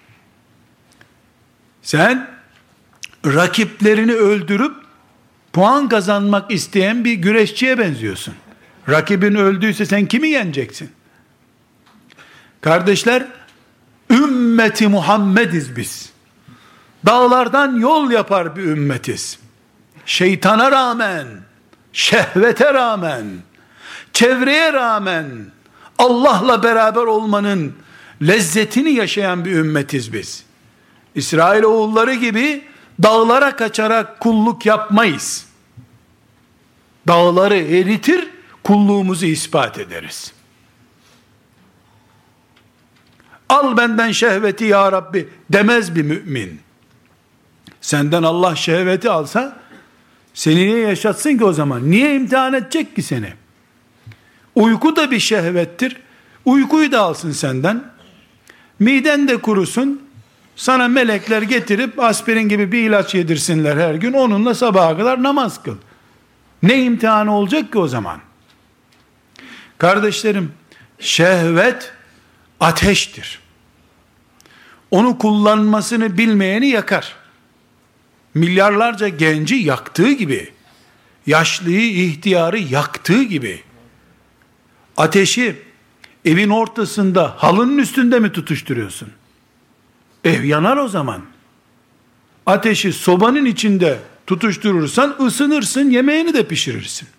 Speaker 1: Sen rakiplerini öldürüp puan kazanmak isteyen bir güreşçiye benziyorsun. Rakibin öldüyse sen kimi yeneceksin? Kardeşler, ümmeti Muhammediz biz. Dağlardan yol yapar bir ümmetiz. Şeytana rağmen, şehvete rağmen, çevreye rağmen Allah'la beraber olmanın lezzetini yaşayan bir ümmetiz biz. İsrailoğulları gibi dağlara kaçarak kulluk yapmayız. Dağları eritir, kulluğumuzu ispat ederiz. Al benden şehveti ya Rabbi demez bir mümin. Senden Allah şehveti alsa seni niye yaşatsın ki o zaman? Niye imtihan edecek ki seni? Uyku da bir şehvettir. Uykuyu da alsın senden. Miden de kurusun. Sana melekler getirip aspirin gibi bir ilaç yedirsinler her gün. Onunla sabaha kadar namaz kıl. Ne imtihanı olacak ki o zaman? Kardeşlerim, şehvet ateştir. Onu kullanmasını bilmeyeni yakar. Milyarlarca genci yaktığı gibi, yaşlıyı, ihtiyarı yaktığı gibi, ateşi evin ortasında, halının üstünde mi tutuşturuyorsun? Ev yanar o zaman. Ateşi sobanın içinde tutuşturursan ısınırsın, yemeğini de pişirirsin.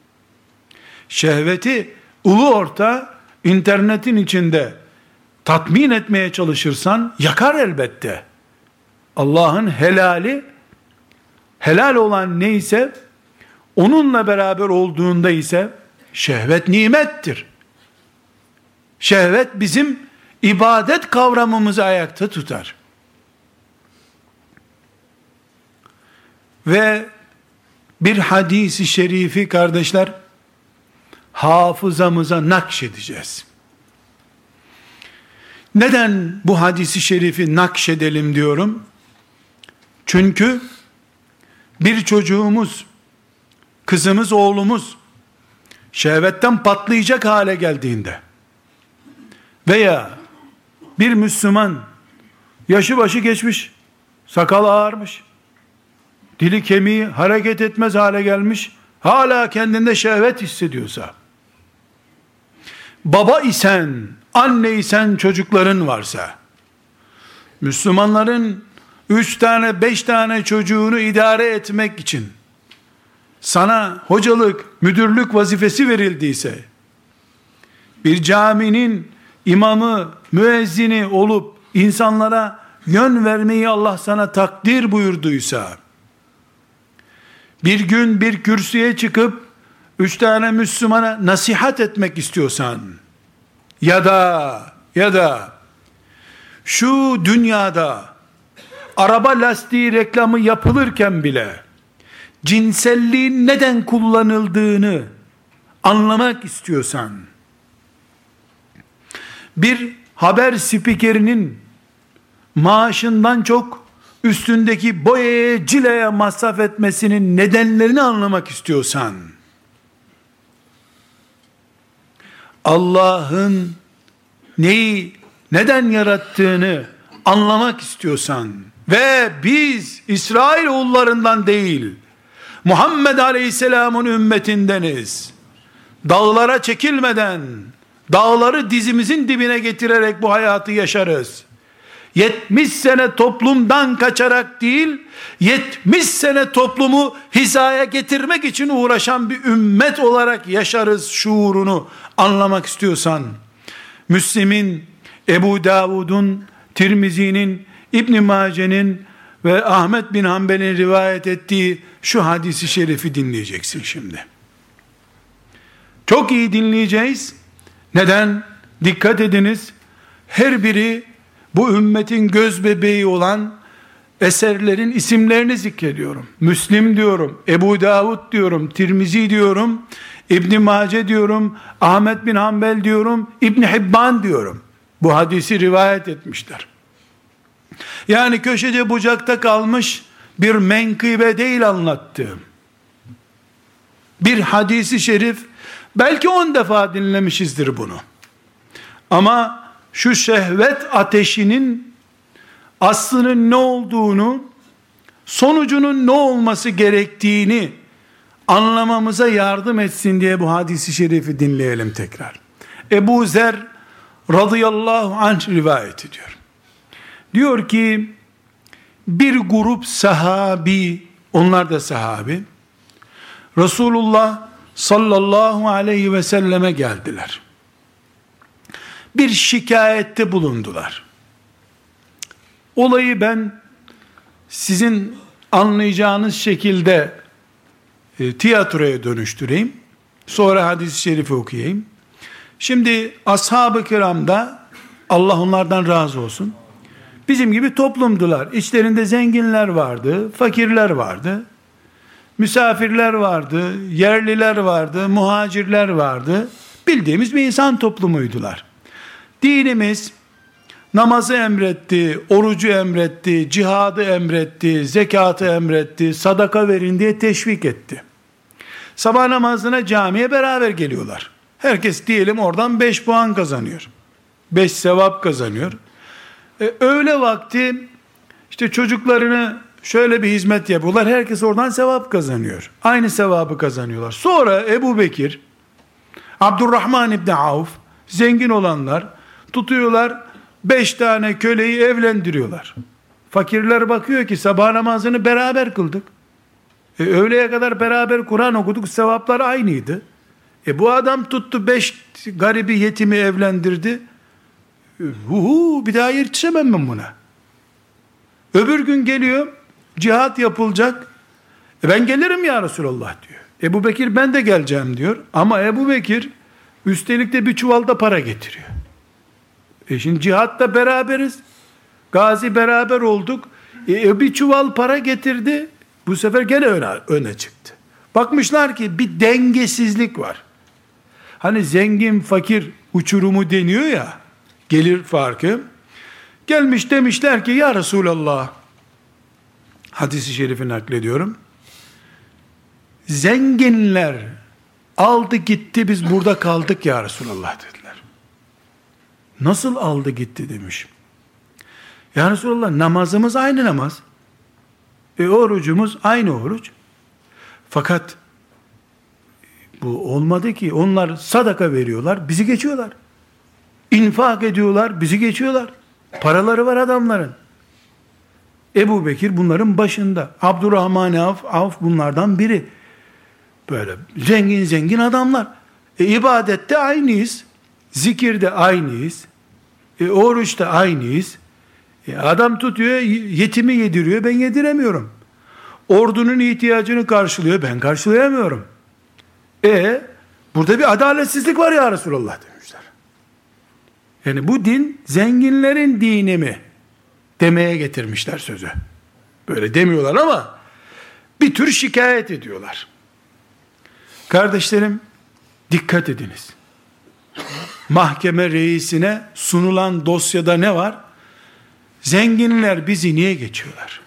Speaker 1: Şehveti ulu orta, internetin içinde tatmin etmeye çalışırsan yakar elbette. Allah'ın helali, helal olan neyse, onunla beraber olduğunda ise şehvet nimettir. Şehvet bizim ibadet kavramımızı ayakta tutar. Ve bir hadisi şerifi kardeşler, hafızamıza nakşedeceğiz. Neden bu hadisi şerifi nakşedelim diyorum? Çünkü bir çocuğumuz, kızımız, oğlumuz şehvetten patlayacak hale geldiğinde veya bir Müslüman yaşı başı geçmiş, sakal ağarmış, dili kemiği hareket etmez hale gelmiş, hala kendinde şehvet hissediyorsa, baba isen, anne isen, çocukların varsa, Müslümanların 3 tane 5 tane çocuğunu idare etmek için sana hocalık, müdürlük vazifesi verildiyse, bir caminin imamı, müezzini olup insanlara yön vermeyi Allah sana takdir buyurduysa, bir gün bir kürsüye çıkıp 3 tane Müslümana nasihat etmek istiyorsan, ya da şu dünyada araba lastiği reklamı yapılırken bile cinselliğin neden kullanıldığını anlamak istiyorsan, bir haber spikerinin maaşından çok üstündeki boyaya, cileye masraf etmesinin nedenlerini anlamak istiyorsan, Allah'ın neyi, neden yarattığını anlamak istiyorsan ve biz İsrailoğullarından değil, Muhammed Aleyhisselam'ın ümmetindeniz, dağlara çekilmeden, dağları dizimizin dibine getirerek bu hayatı yaşarız. 70 sene toplumdan kaçarak değil, 70 sene toplumu hizaya getirmek için uğraşan bir ümmet olarak yaşarız şuurunu anlamak istiyorsan, Müslim'in, Ebu Davud'un, Tirmizi'nin, İbn Mace'nin ve Ahmet bin Hanbel'in rivayet ettiği şu hadisi şerifi dinleyeceksin şimdi. Çok iyi dinleyeceğiz. Neden? Dikkat ediniz. Her biri bu ümmetin göz bebeği olan eserlerin isimlerini zikrediyorum. Müslim diyorum, Ebu Davud diyorum, Tirmizi diyorum, İbn Mace diyorum, Ahmet bin Hanbel diyorum, İbn Hibban diyorum. Bu hadisi rivayet etmişler. Yani köşede bucakta kalmış bir menkıbe değil anlattığım. Bir hadisi şerif, belki 10 defa dinlemişizdir bunu. Ama şu şehvet ateşinin aslının ne olduğunu, sonucunun ne olması gerektiğini anlamamıza yardım etsin diye bu hadisi şerifi dinleyelim tekrar. Ebu Zer radıyallahu anh rivayet ediyor. Diyor ki, bir grup sahabi, onlar da sahabi, Resulullah sallallahu aleyhi ve selleme geldiler. Bir şikayette bulundular. Olayı ben sizin anlayacağınız şekilde tiyatroya dönüştüreyim. Sonra hadis-i şerifi okuyayım. Şimdi ashab-ı kiramda, Allah onlardan razı olsun, bizim gibi toplumdular. İçlerinde zenginler vardı, fakirler vardı, misafirler vardı, yerliler vardı, muhacirler vardı. Bildiğimiz bir insan toplumuydular. Dinimiz namazı emretti, orucu emretti, cihadı emretti, zekatı emretti, sadaka verin diye teşvik etti. Sabah namazına camiye beraber geliyorlar. Herkes diyelim oradan 5 puan kazanıyor. 5 sevap kazanıyor. Öğle vakti işte çocuklarını şöyle bir hizmet yapıyorlar. Herkes oradan sevap kazanıyor. Aynı sevabı kazanıyorlar. Sonra Ebu Bekir, Abdurrahman İbni Avf, zengin olanlar tutuyorlar, 5 tane köleyi evlendiriyorlar. Fakirler bakıyor ki sabah namazını beraber kıldık. Öğleye kadar beraber Kur'an okuduk, sevaplar aynıydı. Bu adam tuttu 5 garibi yetimi evlendirdi. Bir daha yetişemem ben buna. Öbür gün geliyor, cihat yapılacak. Ben gelirim ya Resulallah diyor. Ebu Bekir ben de geleceğim diyor. Ama Ebu Bekir üstelik de bir çuvalda para getiriyor. Şimdi cihatta beraberiz. Gazi beraber olduk. Bir çuval para getirdi. Bu sefer gene öne çıktı. Bakmışlar ki bir dengesizlik var. Hani zengin fakir uçurumu deniyor ya, gelir farkı. Gelmiş demişler ki ya Resulallah, hadisi şerifi naklediyorum. Zenginler aldı gitti, biz burada kaldık ya Resulallah dediler. Nasıl aldı gitti demiş. Ya Resulallah, namazımız aynı namaz. Orucumuz aynı oruç. Fakat bu olmadı ki. Onlar sadaka veriyorlar, bizi geçiyorlar. İnfak ediyorlar, bizi geçiyorlar. Paraları var adamların. Ebu Bekir bunların başında. Abdurrahman Avf bunlardan biri. Böyle zengin adamlar. İbadette aynıyız. Zikirde aynıyız. Oruçta aynıyız. Adam tutuyor, yetimi yediriyor, ben yediremiyorum. Ordunun ihtiyacını karşılıyor, ben karşılayamıyorum. Burada bir adaletsizlik var ya Resulallah demişler. Yani bu din zenginlerin dini mi demeye getirmişler sözü. Böyle demiyorlar ama bir tür şikayet ediyorlar. Kardeşlerim, dikkat ediniz. Mahkeme reisine sunulan dosyada ne var? Zenginler bizi niye geçiyorlar?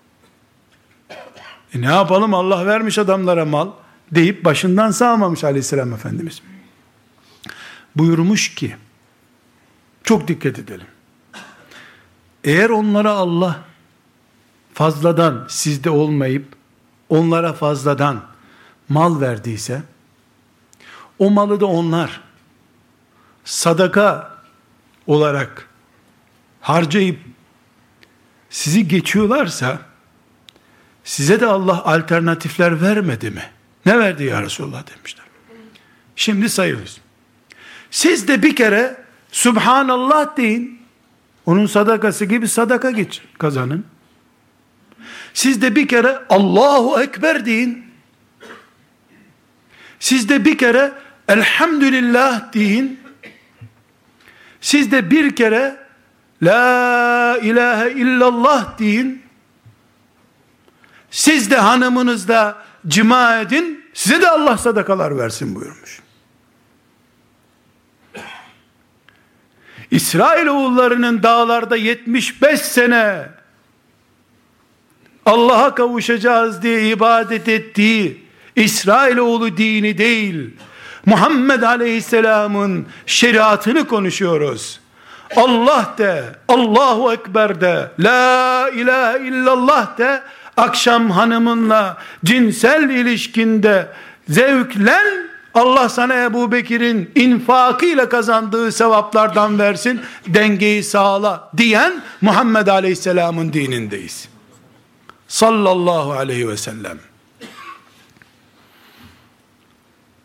Speaker 1: Ne yapalım, Allah vermiş adamlara mal deyip başından sağmamış aleyhisselam Efendimiz. Buyurmuş ki, çok dikkat edelim. Eğer onlara Allah fazladan, sizde olmayıp onlara fazladan mal verdiyse, o malı da onlar sadaka olarak harcayıp sizi geçiyorlarsa, size de Allah alternatifler vermedi mi? Ne verdi ya Resulullah demişler. Şimdi sayıyoruz. Siz de bir kere Subhanallah deyin. Onun sadakası gibi sadaka kazanın. Siz de bir kere Allahu Ekber deyin. Siz de bir kere Elhamdülillah deyin. Siz de bir kere La ilahe illallah deyin. Siz de hanımınızla cima edin. Size de Allah sadakalar versin buyurmuş. İsrailoğullarının dağlarda 75 sene Allah'a kavuşacağız diye ibadet ettiği İsrailoğlu dini değil, Muhammed Aleyhisselam'ın şeriatını konuşuyoruz. Allah de, Allahu Ekber de, La ilahe illallah de, akşam hanımınla cinsel ilişkinde zevklen, Allah sana Ebu Bekir'in infakıyla kazandığı sevaplardan versin, dengeyi sağla diyen Muhammed Aleyhisselam'ın dinindeyiz. Sallallahu aleyhi ve sellem.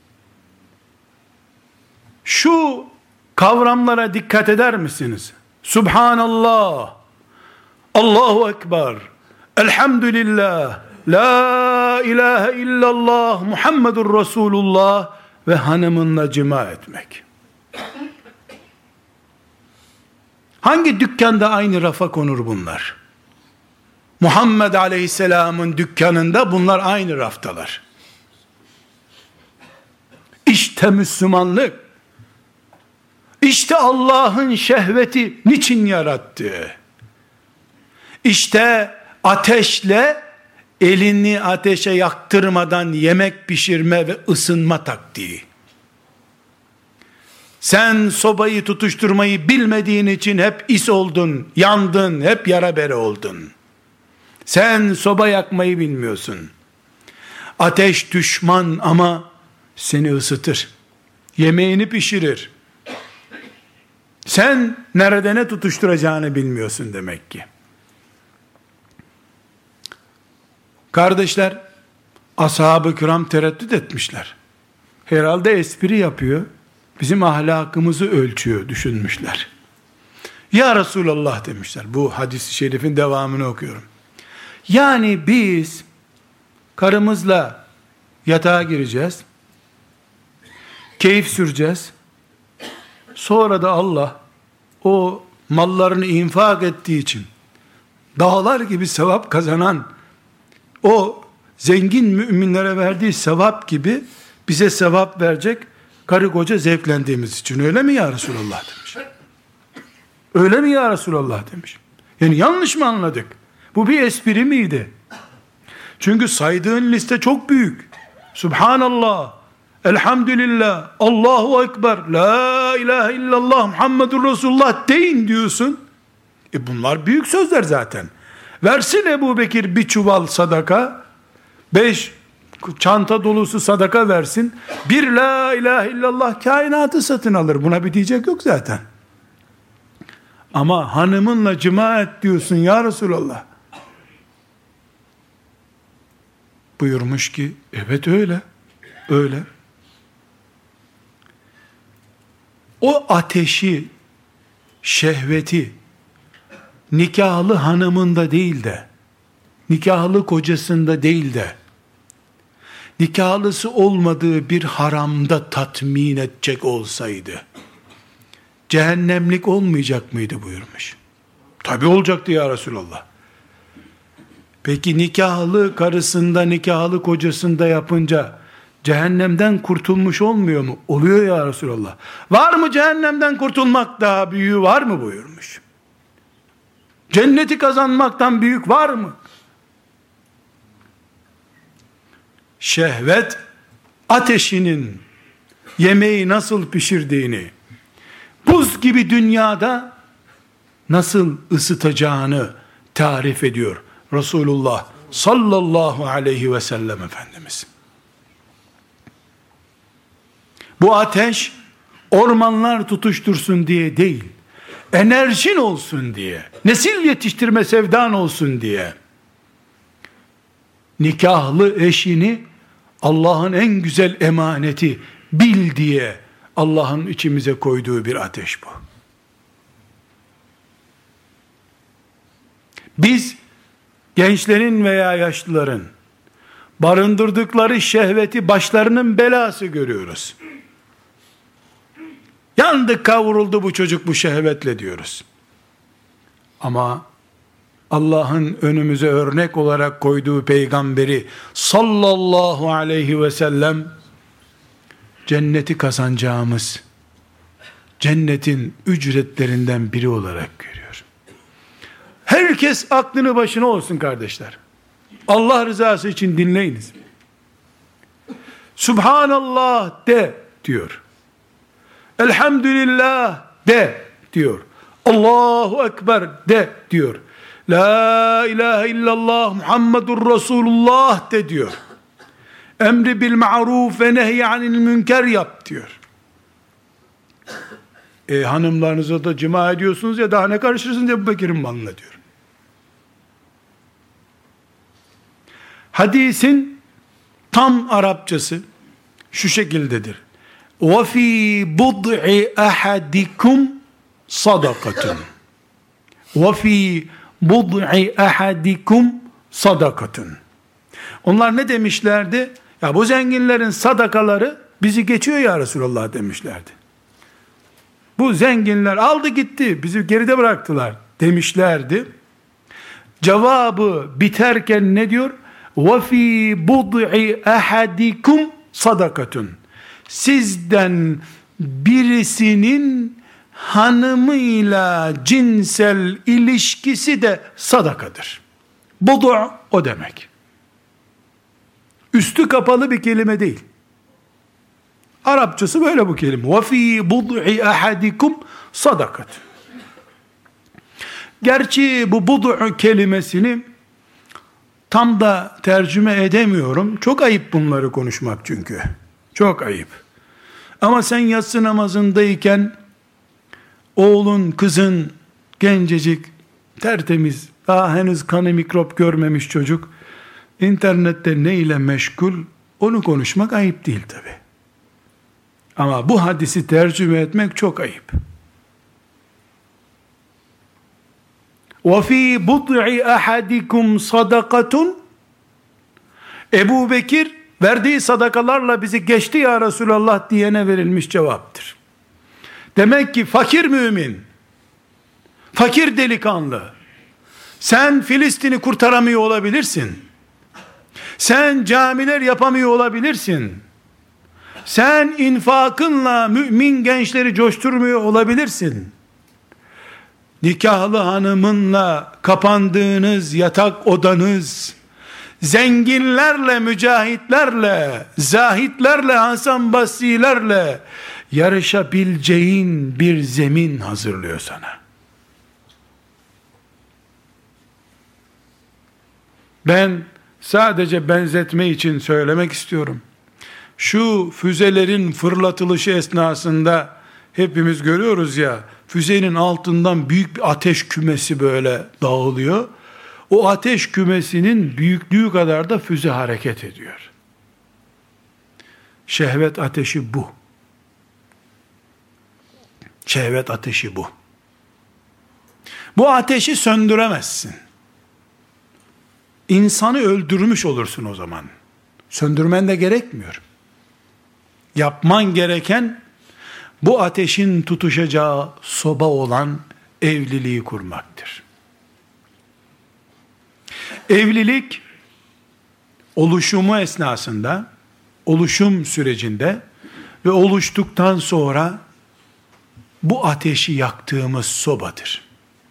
Speaker 1: Şu kavramlara dikkat eder misiniz? Subhanallah, Allahu Ekber, Elhamdülillah, La ilahe illallah, Muhammedur Resulullah ve hanımınla cima etmek. Hangi dükkanda aynı rafa konur bunlar? Muhammed Aleyhisselam'ın dükkanında bunlar aynı raftalar. İşte Müslümanlık. İşte Allah'ın şehveti niçin yarattığı. İşte ateşle elini ateşe yaktırmadan yemek pişirme ve ısınma taktiği. Sen sobayı tutuşturmayı bilmediğin için hep is oldun, yandın, hep yara bere oldun. Sen soba yakmayı bilmiyorsun. Ateş düşman ama seni ısıtır. Yemeğini pişirir. Sen nerede ne tutuşturacağını bilmiyorsun demek ki. Kardeşler, ashab-ı kiram tereddüt etmişler. Herhalde espri yapıyor. Bizim ahlakımızı ölçüyor düşünmüşler. Ya Resulallah demişler. Bu hadis-i şerifin devamını okuyorum. Yani biz karımızla yatağa gireceğiz. Keyif süreceğiz. Sonra da Allah o mallarını infak ettiği için dağlar gibi sevap kazanan o zengin müminlere verdiği sevap gibi bize sevap verecek, karı koca zevklendiğimiz için. Öyle mi ya Resulallah demiş. Öyle mi ya Resulallah demiş. Yani yanlış mı anladık? Bu bir espri miydi? Çünkü saydığın liste çok büyük. Subhanallah, Elhamdülillah, Allahu Ekber, La ilahe illallah, Muhammedur Resulullah deyin diyorsun. Bunlar büyük sözler zaten. Versin Ebu Bekir bir çuval sadaka, 5 çanta dolusu sadaka versin, bir la ilahe illallah kainatı satın alır. Buna bir diyecek yok zaten. Ama hanımınla cima et diyorsun ya Resulallah. Buyurmuş ki, evet öyle. Öyle. O ateşi, şehveti, nikahlı hanımında değil de, nikahlı kocasında değil de, nikahlısı olmadığı bir haramda tatmin edecek olsaydı, cehennemlik olmayacak mıydı buyurmuş. Tabi olacaktı ya Resulallah. Peki nikahlı karısında, nikahlı kocasında yapınca, cehennemden kurtulmuş olmuyor mu? Oluyor ya Resulallah. Var mı cehennemden kurtulmak daha büyüğü var mı buyurmuş. Cenneti kazanmaktan büyük var mı? Şehvet ateşinin yemeği nasıl pişirdiğini, buz gibi dünyada nasıl ısıtacağını tarif ediyor Resulullah sallallahu aleyhi ve sellem Efendimiz. Bu ateş ormanlar tutuştursun diye değil, enerjin olsun diye, nesil yetiştirme sevdan olsun diye, nikahlı eşini Allah'ın en güzel emaneti bil diye Allah'ın içimize koyduğu bir ateş bu. Biz gençlerin veya yaşlıların barındırdıkları şehveti başlarının belası görüyoruz. Yandı kavruldu bu çocuk bu şehvetle diyoruz. Ama Allah'ın önümüze örnek olarak koyduğu peygamberi sallallahu aleyhi ve sellem cenneti kazanacağımız cennetin ücretlerinden biri olarak görüyor. Herkes aklını başına olsun kardeşler. Allah rızası için dinleyiniz. Subhanallah de diyor. Elhamdülillah de diyor. Allahu Ekber de diyor. La ilahe illallah Muhammedur Resulullah de diyor. Emri bil ma'ruf ve nehy anil münker yap diyor. Hanımlarınıza da cima ediyorsunuz ya, daha ne karışırsınız Ebu Bekir'in malına diyor. Hadisin tam Arapçası şu şekildedir. وَفِي بُضْعِ أَحَدِكُمْ صَدَقَةٌ وَفِي بُضْعِ أَحَدِكُمْ صَدَقَةٌ. Onlar ne demişlerdi? Ya bu zenginlerin sadakaları bizi geçiyor ya Resulallah demişlerdi. Bu zenginler aldı gitti, bizi geride bıraktılar demişlerdi. Cevabı biterken ne diyor? وَفِي بُضْعِ أَحَدِكُمْ صَدَقَةٌ. Sizden birisinin hanımıyla cinsel ilişkisi de sadakadır. Budu' o demek. Üstü kapalı bir kelime değil. Arapçası böyle bu kelime. وَفِي بُضْعِ أَحَدِكُمْ صَدَقَةٌ. Gerçi bu budu' kelimesini tam da tercüme edemiyorum. Çok ayıp bunları konuşmak çünkü. Çok ayıp. Ama sen yatsı namazındayken oğlun, kızın, gencecik, tertemiz, daha henüz kanı mikrop görmemiş çocuk, internette ne ile meşgul, onu konuşmak ayıp değil tabi. Ama bu hadisi tercüme etmek çok ayıp. وَفِي بُضْعِ أَحَدِكُمْ صَدَقَةٌ. Ebu Bekir verdiği sadakalarla bizi geçti ya Resulallah diyene verilmiş cevaptır. Demek ki fakir mümin, fakir delikanlı, sen Filistin'i kurtaramıyor olabilirsin. Sen camiler yapamıyor olabilirsin. Sen infakınla mümin gençleri coşturmuyor olabilirsin. Nikahlı hanımınla kapandığınız yatak odanız, zenginlerle, mücahitlerle, zahitlerle, Hasan Basri'lerle yarışabileceğin bir zemin hazırlıyor sana. Ben sadece benzetme için söylemek istiyorum. Şu füzelerin fırlatılışı esnasında hepimiz görüyoruz ya, füzenin altından büyük bir ateş kümesi böyle dağılıyor. O ateş kümesinin büyüklüğü kadar da füze hareket ediyor. Şehvet ateşi bu. Şehvet ateşi bu. Bu ateşi söndüremezsin. İnsanı öldürmüş olursun o zaman. Söndürmen de gerekmiyor. Yapman gereken bu ateşin tutuşacağı soba olan evliliği kurmaktır. Evlilik oluşumu esnasında, oluşum sürecinde ve oluştuktan sonra bu ateşi yaktığımız sobadır.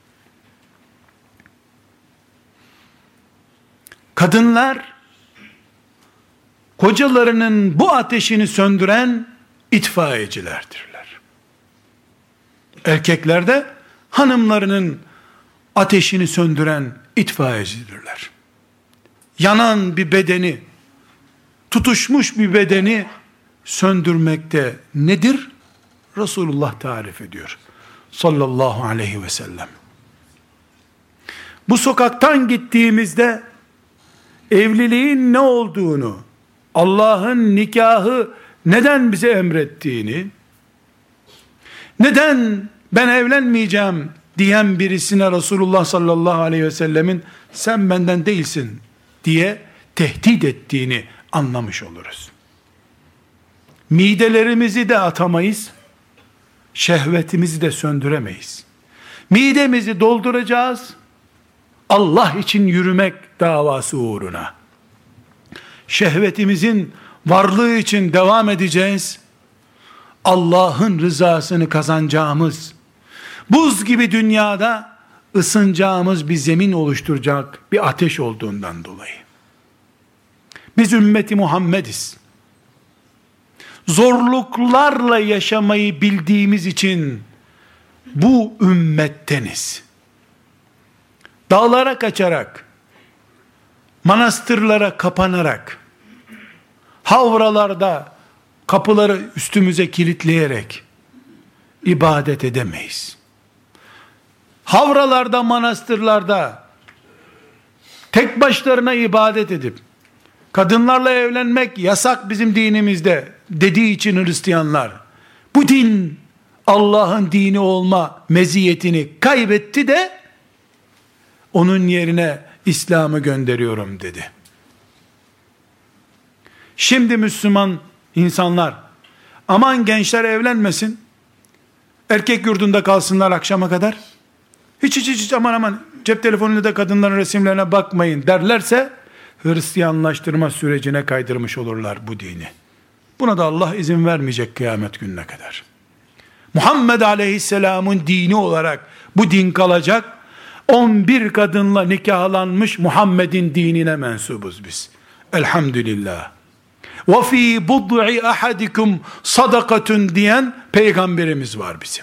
Speaker 1: Kadınlar kocalarının bu ateşini söndüren itfaiyecilerdirler. Erkekler de hanımlarının ateşini söndüren itfaiyecidirler. Yanan bir bedeni, tutuşmuş bir bedeni söndürmekte nedir? Resulullah tarif ediyor. Sallallahu aleyhi ve sellem. Bu sokaktan gittiğimizde evliliğin ne olduğunu, Allah'ın nikahı neden bize emrettiğini, neden ben evlenmeyeceğim diyen birisine Resulullah sallallahu aleyhi ve sellemin sen benden değilsin diye tehdit ettiğini anlamış oluruz. Midelerimizi de atamayız, şehvetimizi de söndüremeyiz. Midemizi dolduracağız, Allah için yürümek davası uğruna. Şehvetimizin varlığı için devam edeceğiz. Allah'ın rızasını kazanacağımız, buz gibi dünyada ısınacağımız bir zemin oluşturacak bir ateş olduğundan dolayı. Biz ümmeti Muhammediz. Zorluklarla yaşamayı bildiğimiz için bu ümmetteniz. Dağlara kaçarak, manastırlara kapanarak, havralarda kapıları üstümüze kilitleyerek ibadet edemeyiz. Havralarda, manastırlarda tek başlarına ibadet edip Kadınlarla evlenmek yasak bizim dinimizde dediği için Hristiyanlar, bu din Allah'ın dini olma meziyetini kaybetti de onun yerine İslam'ı gönderiyorum dedi. Şimdi Müslüman insanlar, aman gençler evlenmesin, erkek yurdunda kalsınlar akşama kadar, hiç aman cep telefonuyla da kadınların resimlerine bakmayın derlerse, Hristiyanlaştırma sürecine kaydırmış olurlar bu dini. Buna da Allah izin vermeyecek kıyamet gününe kadar. Muhammed Aleyhisselam'ın dini olarak bu din kalacak. 11 kadınla nikahlanmış Muhammed'in dinine mensubuz biz. Elhamdülillah. وَفِي بُضْعِ أَحَدِكُمْ sadakatun diyen peygamberimiz var bizim.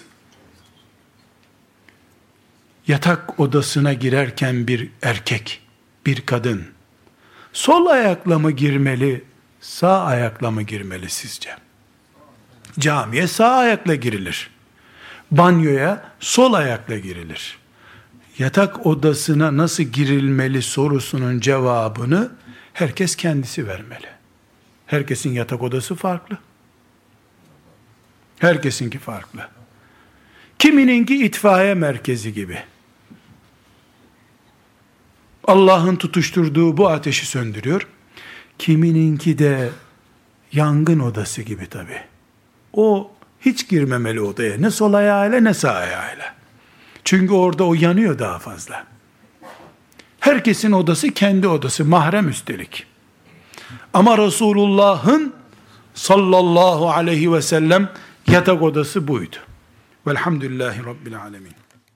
Speaker 1: Yatak odasına girerken bir erkek, bir kadın, sol ayakla mı girmeli, sağ ayakla mı girmeli sizce? Camiye sağ ayakla girilir. Banyoya sol ayakla girilir. Yatak odasına nasıl girilmeli sorusunun cevabını herkes kendisi vermeli. Herkesin yatak odası farklı. Herkesinki farklı. Kimininki itfaiye merkezi gibi. Allah'ın tutuşturduğu bu ateşi söndürüyor. Kimininki de yangın odası gibi tabi. O hiç girmemeli odaya. Ne sol ayağıyla ne sağ ayağıyla. Çünkü orada o yanıyor daha fazla. Herkesin odası kendi odası. Mahrem üstelik. Ama Resulullah'ın sallallahu aleyhi ve sellem yatak odası buydu. Velhamdülillahi Rabbil alemin.